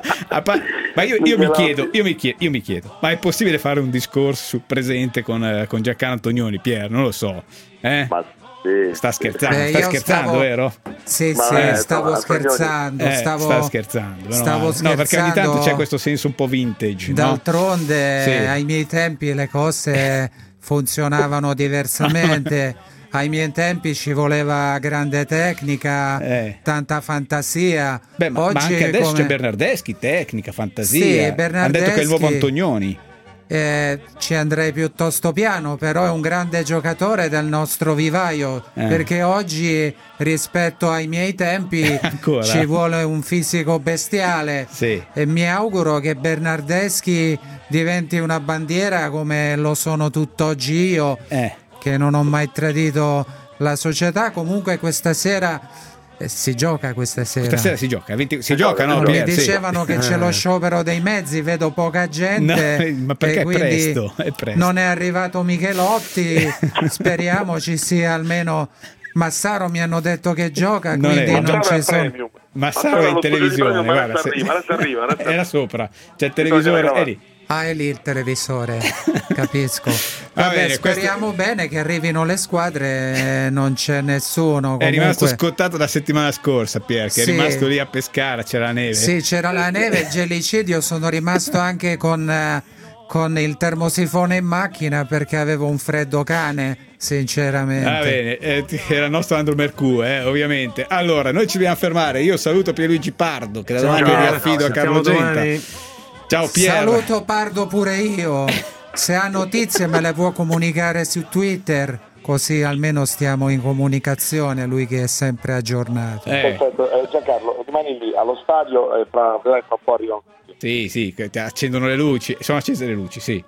Ma io, io, mi chiedo, io, mi chiedo, io mi chiedo, ma è possibile fare un discorso sul presente con, con Giancarlo Antonioni, Pier? Non lo so. Eh? Ma sì. Sta scherzando, Beh, sta scherzando, stavo... vero? Sì, ma sì, eh, stavo no, scherzando. Eh, stavo... sta scherzando. No, stavo no, scherzando. No, perché ogni tanto c'è questo senso un po' vintage. D'altronde, no? Sì. ai miei tempi le cose funzionavano diversamente. Ai miei tempi ci voleva grande tecnica, eh. tanta fantasia. Beh, ma, Oggi ma anche adesso come... c'è Bernardeschi, tecnica, fantasia. Sì, Bernardeschi, hanno detto che è il nuovo Antonioni. Eh, ci andrei piuttosto piano, però è un grande giocatore del nostro vivaio, eh. perché oggi rispetto ai miei tempi ci vuole un fisico bestiale, sì. e mi auguro che Bernardeschi diventi una bandiera come lo sono tutt'oggi io, eh. che non ho mai tradito la società. Comunque questa sera eh, si gioca questa sera. Questa sera si gioca, venti si gioca, no? Mi dicevano sì. che c'è lo sciopero dei mezzi, vedo poca gente. No, ma perché e è quindi presto, è presto. Non è arrivato Michelotti, speriamo ci sia almeno Massaro, mi hanno detto che gioca, non quindi è. non ci sono. Massaro è in televisione, guarda, adesso arriva, adesso arriva, adesso era sopra, c'è il televisore, è lì. Ah, è lì il televisore, capisco. Va Vabbè, bene, speriamo questo... bene che arrivino le squadre, non c'è nessuno. Comunque... È rimasto scottato la settimana scorsa, Pier, che sì. è rimasto lì a Pescara, c'era la neve. Sì, c'era la neve, il gelicidio, sono rimasto anche con, con il termosifone in macchina perché avevo un freddo cane, sinceramente. Va bene, eh, era il nostro Andro Mercù, eh, ovviamente. Allora, noi ci dobbiamo fermare, io saluto Pierluigi Pardo, che da domani mi riaffido a Carlo Genta. Domani. Ciao Pier. Saluto Pardo pure io. Se ha notizie me le può comunicare su Twitter, così almeno stiamo in comunicazione, lui che è sempre aggiornato. Eh. Perfetto, eh, Giancarlo, rimani lì allo stadio e fra, fra un po' arrivano. Sì, sì, accendono le luci, sono accese le luci, sì.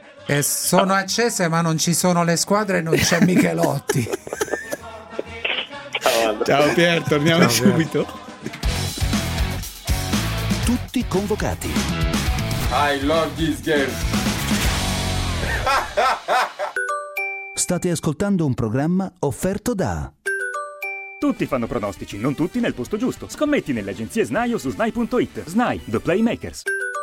E sono accese ma non ci sono le squadre e non c'è Michelotti. Ciao, Ciao Pier, torniamo Ciao, subito. Tutti convocati. I love this game. State ascoltando un programma offerto da... Tutti fanno pronostici, non tutti nel posto giusto. Scommetti nelle agenzie S N A I o su S N A I punto it. S N A I, The Playmakers.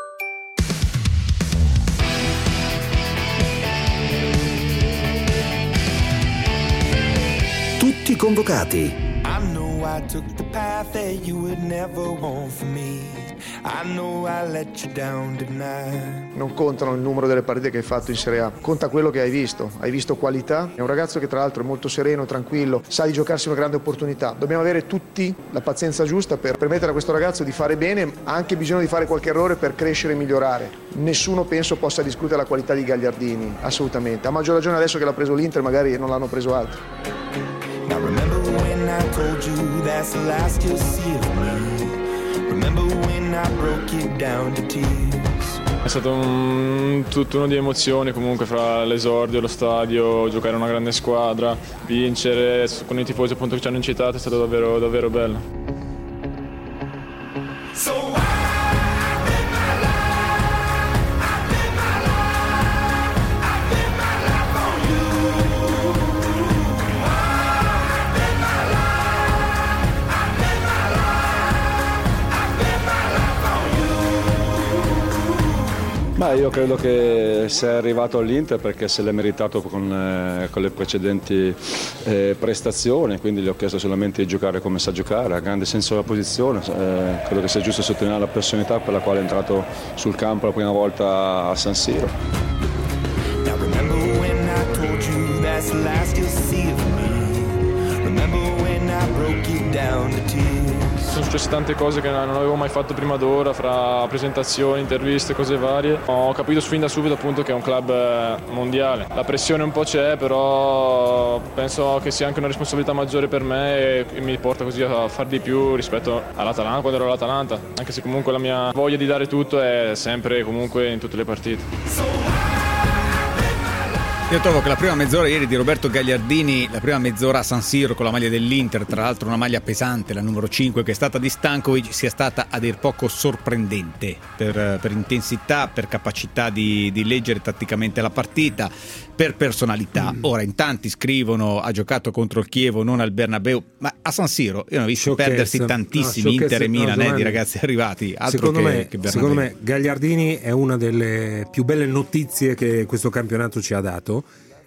Tutti convocati. I know I took the path that you would never want for me. I know I let you down tonight. Non contano il numero delle partite che hai fatto in Serie A, conta quello che hai visto. Hai visto qualità. È un ragazzo che tra l'altro è molto sereno, tranquillo, sa di giocarsi una grande opportunità. Dobbiamo avere tutti la pazienza giusta per permettere a questo ragazzo di fare bene, ha anche bisogno di fare qualche errore per crescere e migliorare. Nessuno penso possa discutere la qualità di Gagliardini, assolutamente. A maggior ragione adesso che l'ha preso l'Inter, magari non l'hanno preso altri. Now remember when I told you that's the last you'll see of me. Remember when I broke you down to tears. È stato un tutt'uno di emozioni comunque fra l'esordio, lo stadio, giocare una grande squadra, vincere con i tifosi appunto che ci hanno incitato, è stato davvero, davvero bello. Ma io credo che sia arrivato all'Inter perché se l'è meritato con, eh, con le precedenti eh, prestazioni, quindi gli ho chiesto solamente di giocare come sa giocare, ha grande senso della posizione, eh, credo che sia giusto sottolineare la personalità per la quale è entrato sul campo la prima volta a San Siro. Now remember when I told you that's the last you'll see of me. Remember when I broke you down to tears. Sono successe tante cose che non avevo mai fatto prima d'ora, fra presentazioni, interviste, cose varie. Ho capito fin da subito appunto che è un club mondiale. La pressione un po' c'è, però penso che sia anche una responsabilità maggiore per me e mi porta così a far di più rispetto all'Atalanta, quando ero all'Atalanta. Anche se comunque la mia voglia di dare tutto è sempre comunque in tutte le partite. Io trovo che la prima mezz'ora ieri di Roberto Gagliardini, la prima mezz'ora a San Siro con la maglia dell'Inter, tra l'altro una maglia pesante, la numero cinque, che è stata di Stankovic, sia stata a dir poco sorprendente per, per intensità, per capacità di, di leggere tatticamente la partita, per personalità. Mm. Ora in tanti scrivono ha giocato contro il Chievo, non al Bernabeu, ma a San Siro io ne ho visto sciocchezza. perdersi tantissimi no, Inter e Milan no, eh, di ragazzi arrivati. Altro secondo, che, me, che secondo me Gagliardini è una delle più belle notizie che questo campionato ci ha dato.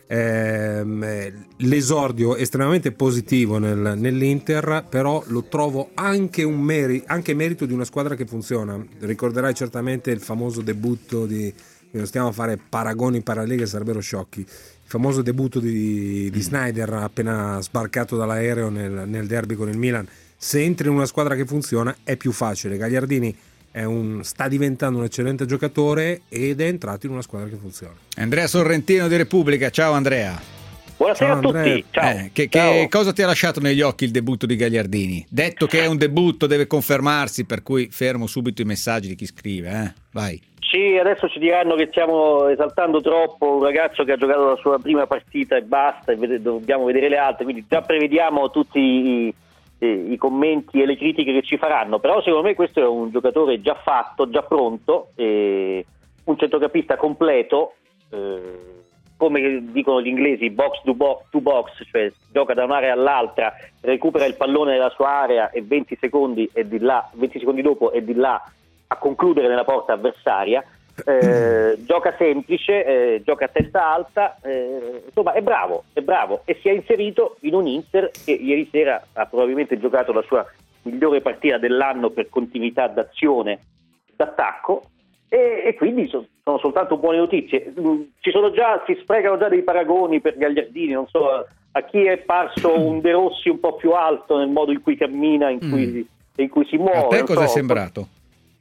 Eh, l'esordio estremamente positivo nel, nell'Inter, però lo trovo anche un meri, anche merito di una squadra che funziona. Ricorderai certamente il famoso debutto di, non stiamo a fare paragoni paralleli che sarebbero sciocchi, il famoso debutto di, di Sneijder appena sbarcato dall'aereo nel, nel derby con il Milan. Se entri in una squadra che funziona è più facile. Gagliardini è un, sta diventando un eccellente giocatore ed è entrato in una squadra che funziona. Andrea Sorrentino di Repubblica, ciao Andrea. Buonasera ciao, a tutti, Andrea. ciao. Eh, che, ciao. che cosa ti ha lasciato negli occhi il debutto di Gagliardini? Detto che è un debutto, deve confermarsi, per cui fermo subito i messaggi di chi scrive, eh? Vai. Sì, adesso ci diranno che stiamo esaltando troppo un ragazzo che ha giocato la sua prima partita e basta, e vede, dobbiamo vedere le altre, quindi già prevediamo tutti i I, i commenti e le critiche che ci faranno, però secondo me questo è un giocatore già fatto, già pronto, eh, un centrocampista completo, eh, come dicono gli inglesi box to box, to box, cioè gioca da un'area all'altra, recupera il pallone nella sua area e venti secondi e di là, venti secondi dopo è di là a concludere nella porta avversaria. Eh, gioca semplice, eh, gioca a testa alta, eh, insomma è bravo, è bravo e si è inserito in un Inter che ieri sera ha probabilmente giocato la sua migliore partita dell'anno per continuità d'azione, d'attacco e, e quindi so, sono soltanto buone notizie. Ci sono già, si sprecano già dei paragoni per Gagliardini, non so a chi è parso un De Rossi un po' più alto nel modo in cui cammina, in cui, mm. in cui si muove. A te cosa so. è sembrato?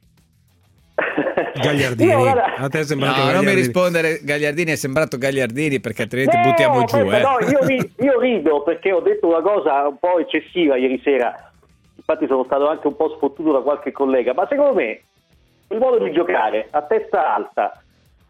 Gagliardini, Io, guarda... a te è sembrato no, Gagliardini. Non mi rispondere Gagliardini, è sembrato Gagliardini perché altrimenti no, buttiamo giù. Eh. No, io, ri- io rido perché ho detto una cosa un po' eccessiva ieri sera, infatti sono stato anche un po' sfottuto da qualche collega, ma secondo me quel modo di giocare a testa alta,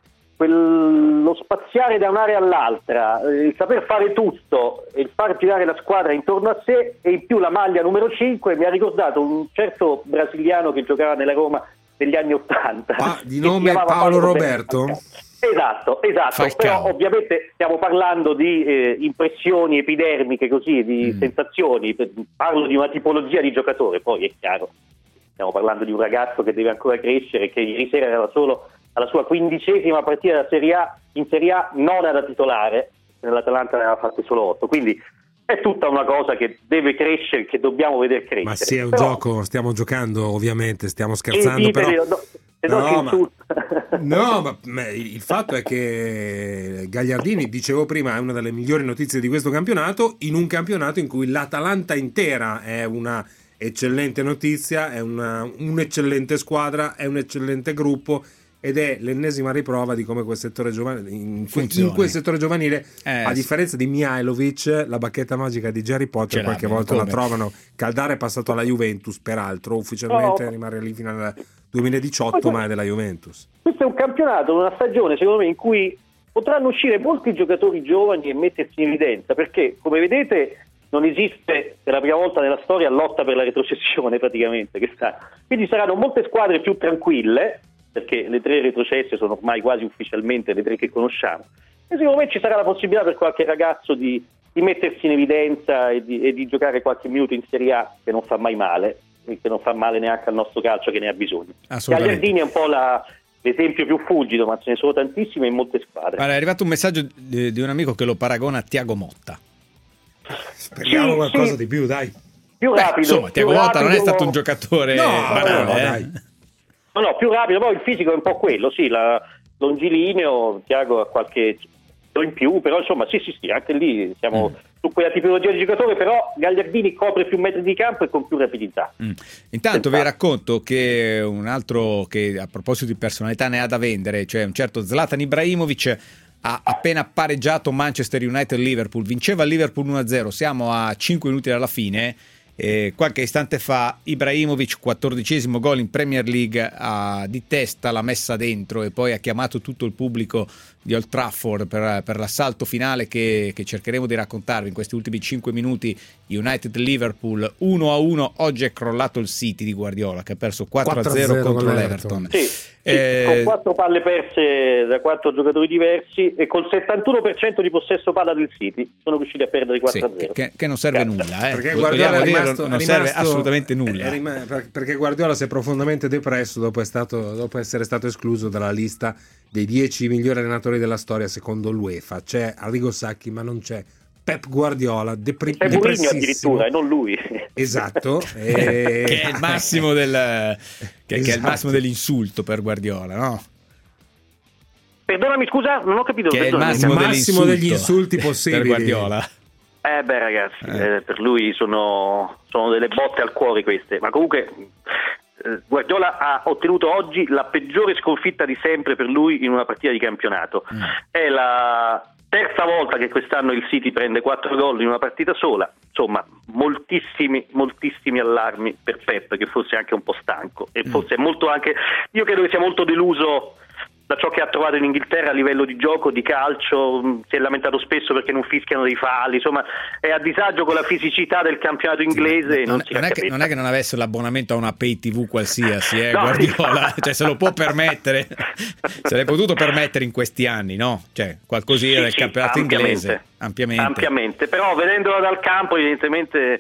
quel, lo spaziare da un'area all'altra, il saper fare tutto, il far girare la squadra intorno a sé e in più la maglia numero cinque mi ha ricordato un certo brasiliano che giocava nella Roma negli anni Ottanta. Ah, di nome Paolo, Paolo Roberto? Esatto, esatto. Falcao. Però ovviamente stiamo parlando di eh, impressioni epidermiche, così, di mm. sensazioni. Parlo di una tipologia di giocatore, poi è chiaro. Stiamo parlando di un ragazzo che deve ancora crescere, che ieri sera era solo alla sua quindicesima partita da Serie A, in Serie A nona da titolare, nell'Atalanta ne aveva fatte solo otto, quindi è tutta una cosa che deve crescere, che dobbiamo vedere crescere. Ma sì, è un però, gioco, stiamo giocando ovviamente, stiamo scherzando, però... No, no, ma, no, ma, ma il fatto è che Gagliardini, dicevo prima, è una delle migliori notizie di questo campionato, in un campionato in cui l'Atalanta intera è una eccellente notizia, è una, un'eccellente squadra, è un eccellente gruppo, ed è l'ennesima riprova di come quel settore giovanile in, in quel settore giovanile eh, a differenza di Mihajlovic, la bacchetta magica di Harry Potter qualche volta come? la trovano. Caldara è passato alla Juventus, peraltro ufficialmente no. rimane lì fino al duemiladiciotto, ma è della Juventus. Questo è un campionato, una stagione secondo me in cui potranno uscire molti giocatori giovani e mettersi in evidenza, perché come vedete non esiste per la prima volta nella storia lotta per la retrocessione praticamente, che sta. Quindi saranno molte squadre più tranquille, perché le tre retrocesse sono ormai quasi ufficialmente le tre che conosciamo, e secondo me ci sarà la possibilità per qualche ragazzo di, di mettersi in evidenza e di, e di giocare qualche minuto in Serie A, che non fa mai male, e che non fa male neanche al nostro calcio che ne ha bisogno. Gagliardini è un po' la, l'esempio più fulgido, ma ce ne sono tantissime in molte squadre. Allora, è arrivato un messaggio di, di un amico che lo paragona a Thiago Motta. Speriamo sì, qualcosa sì. di più, dai. Più rapido. Beh, insomma, Thiago Motta non è stato un giocatore no, banale, no, eh. dai. No, no, più rapido, poi il fisico è un po' quello, sì, la longilineo, Thiago ha qualche in più, però insomma sì sì sì, anche lì siamo mm. su quella tipologia di giocatore, però Gagliardini copre più metri di campo e con più rapidità. Mm. Intanto vi racconto che un altro che a proposito di personalità ne ha da vendere, cioè un certo Zlatan Ibrahimovic, ha appena pareggiato Manchester United-Liverpool, vinceva il Liverpool uno a zero, siamo a cinque minuti dalla fine Eh, qualche istante fa Ibrahimovic, quattordicesimo gol in Premier League, ha di testa l'ha messa dentro e poi ha chiamato tutto il pubblico di Old Trafford per, per l'assalto finale che, che cercheremo di raccontarvi in questi ultimi cinque minuti. United-Liverpool uno a uno. Oggi è crollato il City di Guardiola, che ha perso quattro a zero contro l'Everton. Sì, sì, eh, con quattro palle perse da quattro giocatori diversi e col settantuno per cento di possesso palla del City sono riusciti a perdere quattro a zero. Sì, che, che non serve Cazzo. nulla, eh. Perché Guardiola è rimasto, non è serve rimasto, assolutamente nulla. È rima, perché Guardiola si è profondamente depresso dopo, è stato, dopo essere stato escluso dalla lista dei dieci migliori allenatori della storia secondo l'UEFA. C'è Arrigo Sacchi, ma non c'è Pep Guardiola, depri- c'è Mourinho addirittura e non lui. Esatto. e... che è il massimo del che, esatto. che è il massimo dell'insulto per Guardiola, no? Perdonami, scusa, non ho capito. Che è il massimo, il massimo degli insulti possibili per Guardiola. Eh beh ragazzi, eh. Eh, per lui sono, sono delle botte al cuore queste, ma comunque eh, Guardiola ha ottenuto oggi la peggiore sconfitta di sempre per lui in una partita di campionato. Mm. È la terza volta che quest'anno il City prende quattro gol in una partita sola, insomma moltissimi, moltissimi allarmi per Pep, che fosse anche un po' stanco e forse mm. molto anche, io credo che sia molto deluso da ciò che ha trovato in Inghilterra a livello di gioco, di calcio. Si è lamentato spesso perché non fischiano dei falli, insomma è a disagio con la fisicà del campionato inglese. Non, non, si non, è che, non è che non avesse l'abbonamento a una pay tivù qualsiasi, eh, no, Guardiola, cioè se lo può permettere, se l'è potuto permettere in questi anni, no? Cioè qualcosina sì, del sì, campionato ampiamente, inglese, ampiamente. ampiamente, però vedendola dal campo evidentemente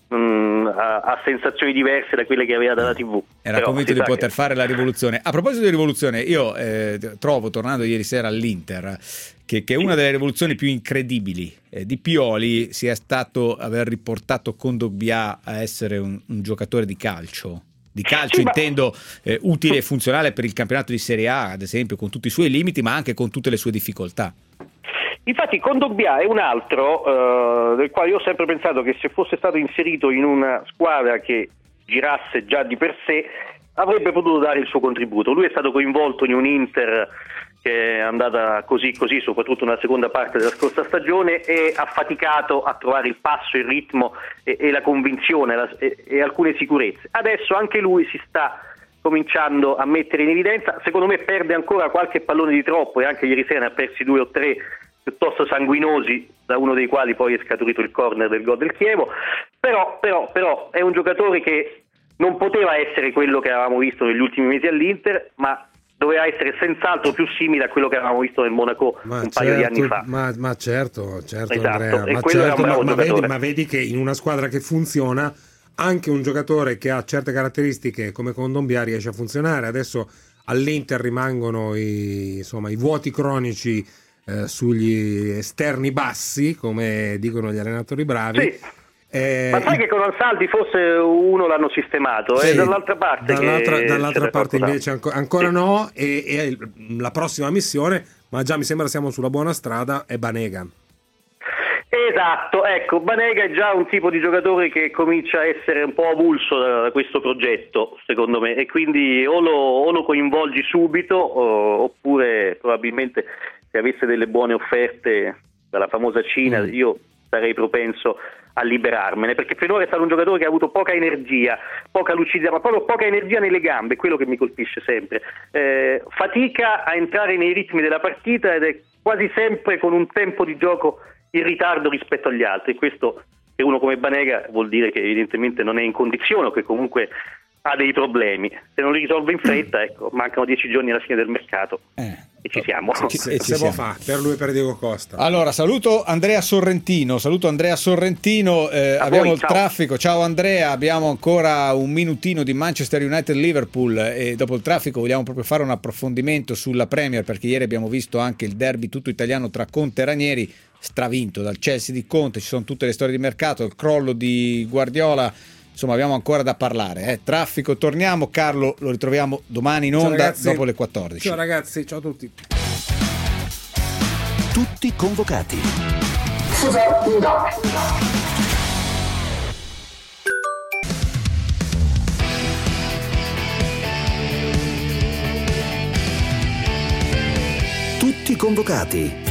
mh, ha, ha sensazioni diverse da quelle che aveva dalla tivù. Era però convinto di poter che... fare la rivoluzione. A proposito di rivoluzione, io eh, trovo, tornando ieri sera all'Inter, che, che una delle rivoluzioni più incredibili eh, di Pioli sia stato aver riportato Kondogbia a essere un, un giocatore di calcio. Di calcio sì, intendo eh, utile e funzionale per il campionato di Serie A, ad esempio, con tutti i suoi limiti, ma anche con tutte le sue difficoltà. Infatti Kondogbia è un altro uh, del quale io ho sempre pensato che se fosse stato inserito in una squadra che girasse già di per sé avrebbe potuto dare il suo contributo. Lui è stato coinvolto in un Inter che è andata così così, soprattutto nella seconda parte della scorsa stagione, e ha faticato a trovare il passo, il ritmo e, e la convinzione la, e, e alcune sicurezze. Adesso anche lui si sta cominciando a mettere in evidenza, secondo me perde ancora qualche pallone di troppo e anche ieri sera ne ha persi due o tre piuttosto sanguinosi, da uno dei quali poi è scaturito il corner del gol del Chievo, però, però, però è un giocatore che non poteva essere quello che avevamo visto negli ultimi mesi all'Inter, ma doveva essere senz'altro più simile a quello che avevamo visto nel Monaco ma un certo, paio di anni fa. Ma, ma certo, certo esatto, Andrea, ma, certo ma, ma, vedi, ma vedi che in una squadra che funziona anche un giocatore che ha certe caratteristiche come Kondogbia riesce a funzionare. Adesso all'Inter rimangono i, insomma, i vuoti cronici eh, sugli esterni bassi, come dicono gli allenatori bravi. Sì. Eh, ma sai che con Ansaldi forse uno l'hanno sistemato e sì, eh, dall'altra parte dall'altra, che dall'altra parte invece anco, ancora no e, e la prossima missione, ma già mi sembra siamo sulla buona strada, è Banega. Esatto, ecco, Banega è già un tipo di giocatore che comincia a essere un po' avulso da, da questo progetto, secondo me, e quindi o lo, o lo coinvolgi subito o, oppure probabilmente se avesse delle buone offerte dalla famosa Cina mm. io sarei propenso a liberarmene, perché finora è stato un giocatore che ha avuto poca energia, poca lucidità, ma proprio poca energia nelle gambe, quello che mi colpisce sempre. Eh, fatica a entrare nei ritmi della partita ed è quasi sempre con un tempo di gioco in ritardo rispetto agli altri. Questo, per uno come Banega, vuol dire che evidentemente non è in condizione o che comunque ha dei problemi. Se non li risolve in fretta, ecco, mancano dieci giorni alla fine del mercato. Eh. E ci siamo. E ci, e ci siamo. Fa per lui e per Diego Costa. Allora saluto Andrea Sorrentino, saluto Andrea Sorrentino, eh, abbiamo voi, il ciao. traffico. Ciao Andrea, abbiamo ancora un minutino di Manchester United Liverpool e dopo il traffico vogliamo proprio fare un approfondimento sulla Premier, perché ieri abbiamo visto anche il derby tutto italiano tra Conte e Ranieri, stravinto dal Chelsea di Conte, ci sono tutte le storie di mercato, il crollo di Guardiola. Insomma, abbiamo ancora da parlare. Eh. Traffico, torniamo. Carlo, lo ritroviamo domani in onda dopo le quattordici. Ciao ragazzi, ciao a tutti. Tutti convocati. Tutti convocati.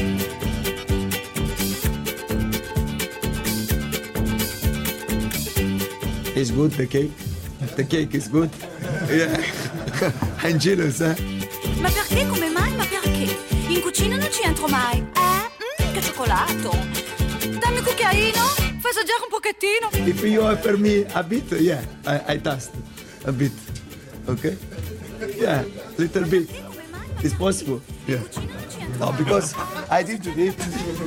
It's good, the cake. The cake is good. Yeah. I'm jealous, eh? Ma perché? Come mai? Ma perché? In cucina non ci entro mai. Eh? Mm, che cioccolato. Dammi un cucchiaino. Fai assaggiare un pochettino. If you offer me a bit, yeah, I, I taste a bit. Okay? Yeah, little bit. It's possible. Yeah. No, because I did to eat.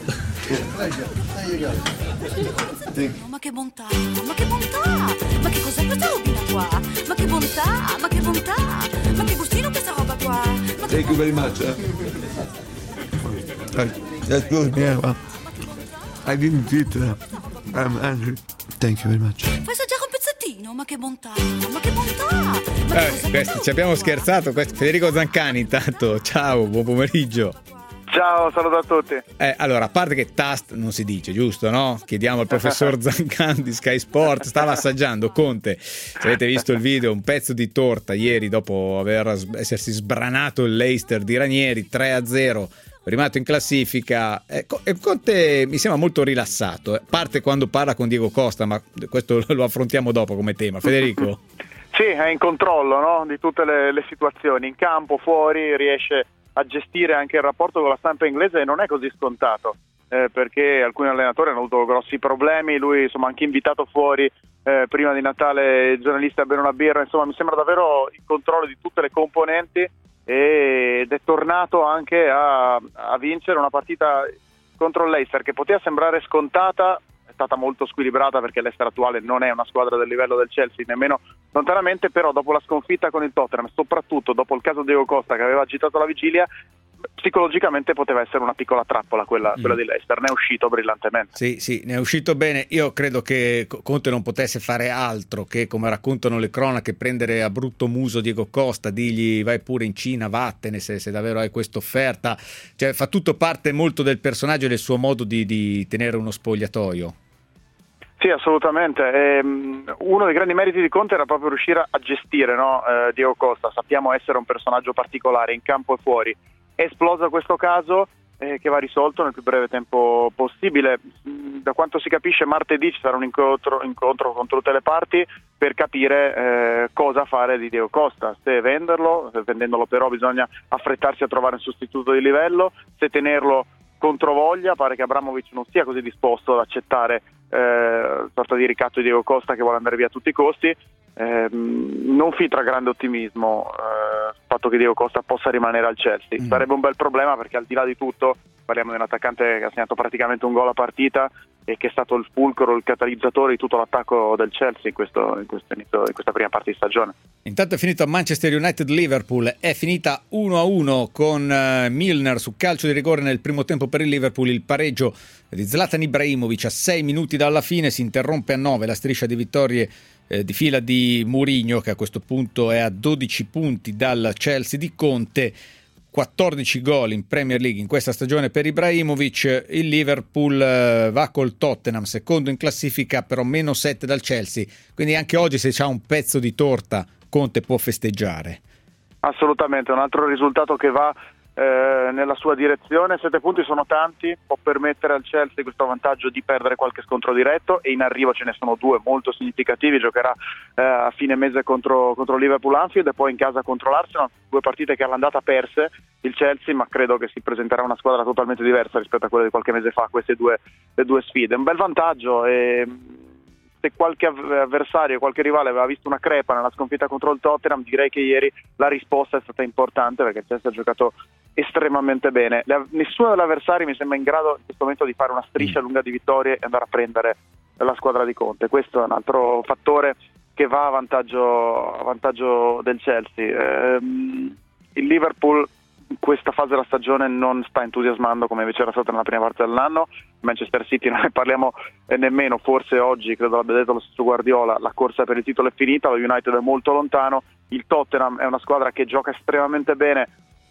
Oh, ma che bontà, ma che bontà. Ma che cos'è questa robina qua? Ma che bontà, ma che bontà. Ma che gustino questa roba qua. Ma Thank you very much. Eh? That's good, yeah. Well, I didn't eat. Uh, I'm hungry. Thank you very much. fai assaggiare un pezzettino, ma che bontà, ma che bontà. Ma Eh, questi, ci abbiamo scherzato. Questo, Federico Zancani, intanto, ciao, buon pomeriggio. Ciao, saluto a tutti. Eh, allora, a parte che Tast non si dice, giusto, no? Chiediamo al professor Zancani di Sky Sport, stava assaggiando Conte. Se avete visto il video, un pezzo di torta ieri dopo aver essersi sbranato il Leicester di Ranieri, tre a zero, rimasto in classifica. Eh, Conte mi sembra molto rilassato, eh. Parte quando parla con Diego Costa, ma questo lo affrontiamo dopo come tema. Federico? Sì, è in controllo, no? Di tutte le, le situazioni, in campo, fuori, riesce a gestire anche il rapporto con la stampa inglese e non è così scontato, eh, perché alcuni allenatori hanno avuto grossi problemi, lui insomma anche invitato fuori eh, prima di Natale i giornalisti a bere una birra, insomma mi sembra davvero in controllo di tutte le componenti ed è tornato anche a, a vincere una partita contro il Leicester che poteva sembrare scontata. È stata molto squilibrata perché l'Leicester attuale non è una squadra del livello del Chelsea nemmeno lontanamente, però dopo la sconfitta con il Tottenham, soprattutto dopo il caso Diego Costa che aveva agitato la vigilia, psicologicamente poteva essere una piccola trappola quella, mm. quella di Leicester. Ne è uscito brillantemente. Sì, sì, ne è uscito bene. Io credo che Conte non potesse fare altro che, come raccontano le cronache, prendere a brutto muso Diego Costa, digli vai pure in Cina, vattene se, se davvero hai questa offerta. Cioè, fa tutto parte molto del personaggio e del suo modo di, di tenere uno spogliatoio. Sì, assolutamente. Ehm, uno dei grandi meriti di Conte era proprio riuscire a gestire, no? eh, Diego Costa. Sappiamo essere un personaggio particolare in campo e fuori. È esploso questo caso eh, che va risolto nel più breve tempo possibile. Da quanto si capisce martedì ci sarà un incontro, incontro con tutte le parti per capire eh, cosa fare di Diego Costa, se venderlo, se vendendolo però bisogna affrettarsi a trovare un sostituto di livello, se tenerlo controvoglia. Pare che Abramovic non sia così disposto ad accettare eh, sorta di ricatto di Diego Costa che vuole andare via a tutti i costi. Eh, non filtra grande ottimismo eh, il fatto che Diego Costa possa rimanere al Chelsea. Mm. Sarebbe un bel problema perché al di là di tutto parliamo di un attaccante che ha segnato praticamente un gol a partita e che è stato il fulcro, il catalizzatore di tutto l'attacco del Chelsea in, questo, in, questo inizio, in questa prima parte di stagione. Intanto è finito a Manchester United-Liverpool, è finita uno a uno con uh, Milner su calcio di rigore nel primo tempo per il Liverpool. Il pareggio di Zlatan Ibrahimovic a sei minuti dalla fine, si interrompe a nove la striscia di vittorie eh, di fila di Mourinho, che a questo punto è a dodici punti dal Chelsea di Conte. quattordici gol in Premier League in questa stagione per Ibrahimovic. Il Liverpool eh, va col Tottenham secondo in classifica, però meno sette dal Chelsea, quindi anche oggi se c'ha un pezzo di torta Conte può festeggiare. Assolutamente, un altro risultato che va eh, nella sua direzione. Sette punti sono tanti, può permettere al Chelsea questo vantaggio di perdere qualche scontro diretto e in arrivo ce ne sono due molto significativi. Giocherà eh, a fine mese contro, contro Liverpool Anfield e poi in casa contro l'Arsenal, due partite che all'andata perse il Chelsea, ma credo che si presenterà una squadra totalmente diversa rispetto a quella di qualche mese fa, queste due, le due sfide. Un bel vantaggio e se qualche avversario, qualche rivale aveva visto una crepa nella sconfitta contro il Tottenham, direi che ieri la risposta è stata importante perché il Chelsea ha giocato estremamente bene. Le, nessuno degli avversari mi sembra in grado in questo momento di fare una striscia lunga di vittorie e andare a prendere la squadra di Conte. Questo è un altro fattore che va a vantaggio, a vantaggio del Chelsea. Ehm, il Liverpool in questa fase della stagione non sta entusiasmando come invece era stato nella prima parte dell'anno. Manchester City non ne parliamo nemmeno, forse oggi credo l'abbia detto lo stesso Guardiola, la corsa per il titolo è finita, lo United è molto lontano, il Tottenham è una squadra che gioca estremamente bene,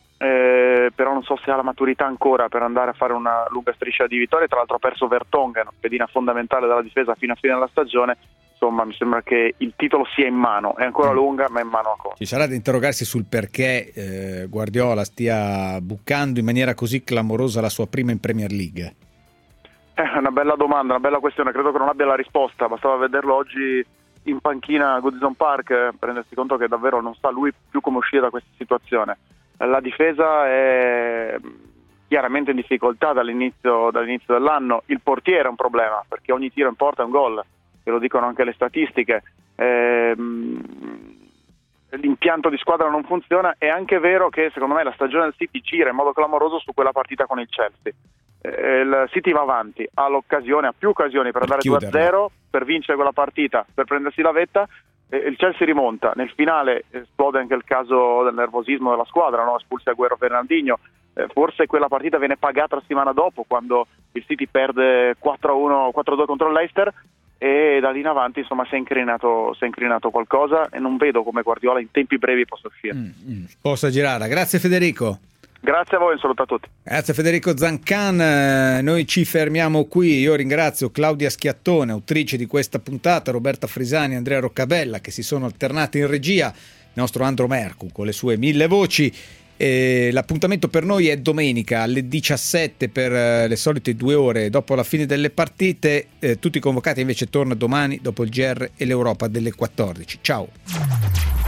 eh, però non so se ha la maturità ancora per andare a fare una lunga striscia di vittorie. Tra l'altro ha perso Vertonghen, pedina fondamentale della difesa fino a fine della stagione. Insomma, mi sembra che il titolo sia in mano, è ancora lunga ma è in mano a Conte. Ci sarà da interrogarsi sul perché eh, Guardiola stia bucando in maniera così clamorosa la sua prima in Premier League. È una bella domanda, una bella questione, credo che non abbia la risposta, bastava vederlo oggi in panchina a Goodison Park eh, per rendersi conto che davvero non sa lui più come uscire da questa situazione. La difesa è chiaramente in difficoltà dall'inizio, dall'inizio dell'anno, il portiere è un problema perché ogni tiro in porta è un gol, e lo dicono anche le statistiche. Ehm, l'impianto di squadra non funziona. È anche vero che secondo me la stagione del City gira in modo clamoroso su quella partita con il Chelsea. Eh, il City va avanti, ha l'occasione, ha più occasioni per, per andare due a zero, per vincere quella partita, per prendersi la vetta. Eh, il Chelsea rimonta, nel finale esplode anche il caso del nervosismo della squadra, no? Espulsi Agüero Fernandinho. Eh, forse quella partita viene pagata la settimana dopo, quando il City perde quattro a uno, quattro a due contro il Leicester, e da lì in avanti insomma si è incrinato, si è incrinato qualcosa, e non vedo come Guardiola in tempi brevi possa uscire. Mm, mm. Possa girare. Grazie Federico. Grazie a voi, un saluto a tutti. Grazie Federico Zancan, noi ci fermiamo qui. Io ringrazio Claudia Schiattone, autrice di questa puntata, Roberta Frisani e Andrea Roccabella, che si sono alternati in regia, il nostro Andro Mercu con le sue mille voci. E l'appuntamento per noi è domenica alle diciassette per le solite due ore dopo la fine delle partite. Eh, tutti convocati invece torna domani dopo il G R e l'Europa delle quattordici. Ciao.